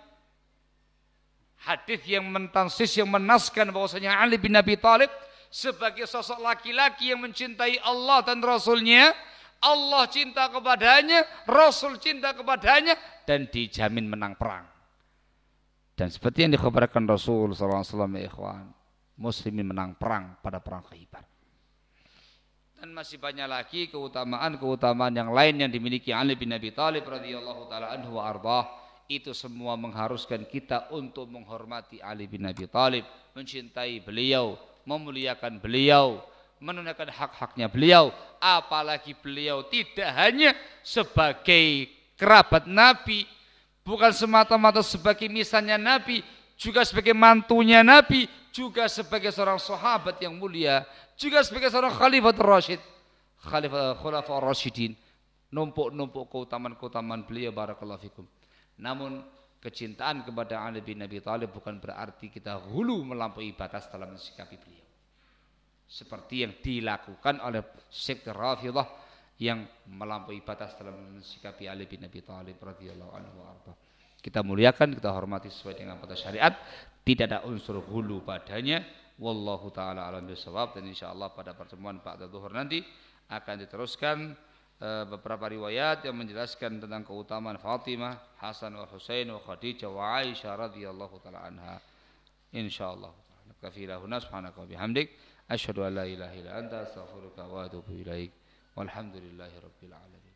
Hadis yang mentansis, yang menaskan bahwasanya Ali bin Abi Thalib sebagai sosok laki-laki yang mencintai Allah dan Rasulnya, Allah cinta kepadanya, Rasul cinta kepadanya, dan dijamin menang perang. Dan seperti yang dikhabarkan Rasul sallallahu alaihi wasallam, ikhwan, muslimin menang perang pada perang Khaybar. Dan masih banyak lagi keutamaan-keutamaan yang lain yang dimiliki Ali bin Abi Thalib radhiyallahu taala anhu wa ardhah. Itu semua mengharuskan kita untuk menghormati Ali bin Abi Thalib, mencintai beliau, memuliakan beliau, menunaikan hak-haknya beliau. Apalagi beliau tidak hanya sebagai kerabat Nabi, bukan semata-mata sebagai misalnya Nabi, juga sebagai mantunya Nabi, juga sebagai seorang sahabat yang mulia, juga sebagai seorang Khalifatul Rasyid, Khalifah Khulafaur Rasyidin. Numpuk-numpuk keutamaan-keutamaan beliau, barakallahu fikum. Namun kecintaan kepada Ali bin Abi Thalib bukan berarti kita hulu melampaui batas dalam mensikapi beliau, seperti yang dilakukan oleh sekte Rafidhah yang melampaui batas dalam mensikapi Ali bin Abi Thalib radhiyallahu anhu arba. Kita muliakan, kita hormati sesuai dengan batas syariat, tidak ada unsur hulu padanya. Wallahu taala alam bisawab. Dan insyaallah pada pertemuan ba'da zuhur nanti akan diteruskan beberapa riwayat yang menjelaskan tentang keutamaan Fatimah, Hasan wa Husain wa Khadijah wa Aisyah radhiyallahu taala anha. Insyaallah. Nakafilahuna subhanaka wa bihamdik asyhadu an la ilaha illa anta astaghfiruka wa atubu ilaik. Walhamdulillahirabbil alamin.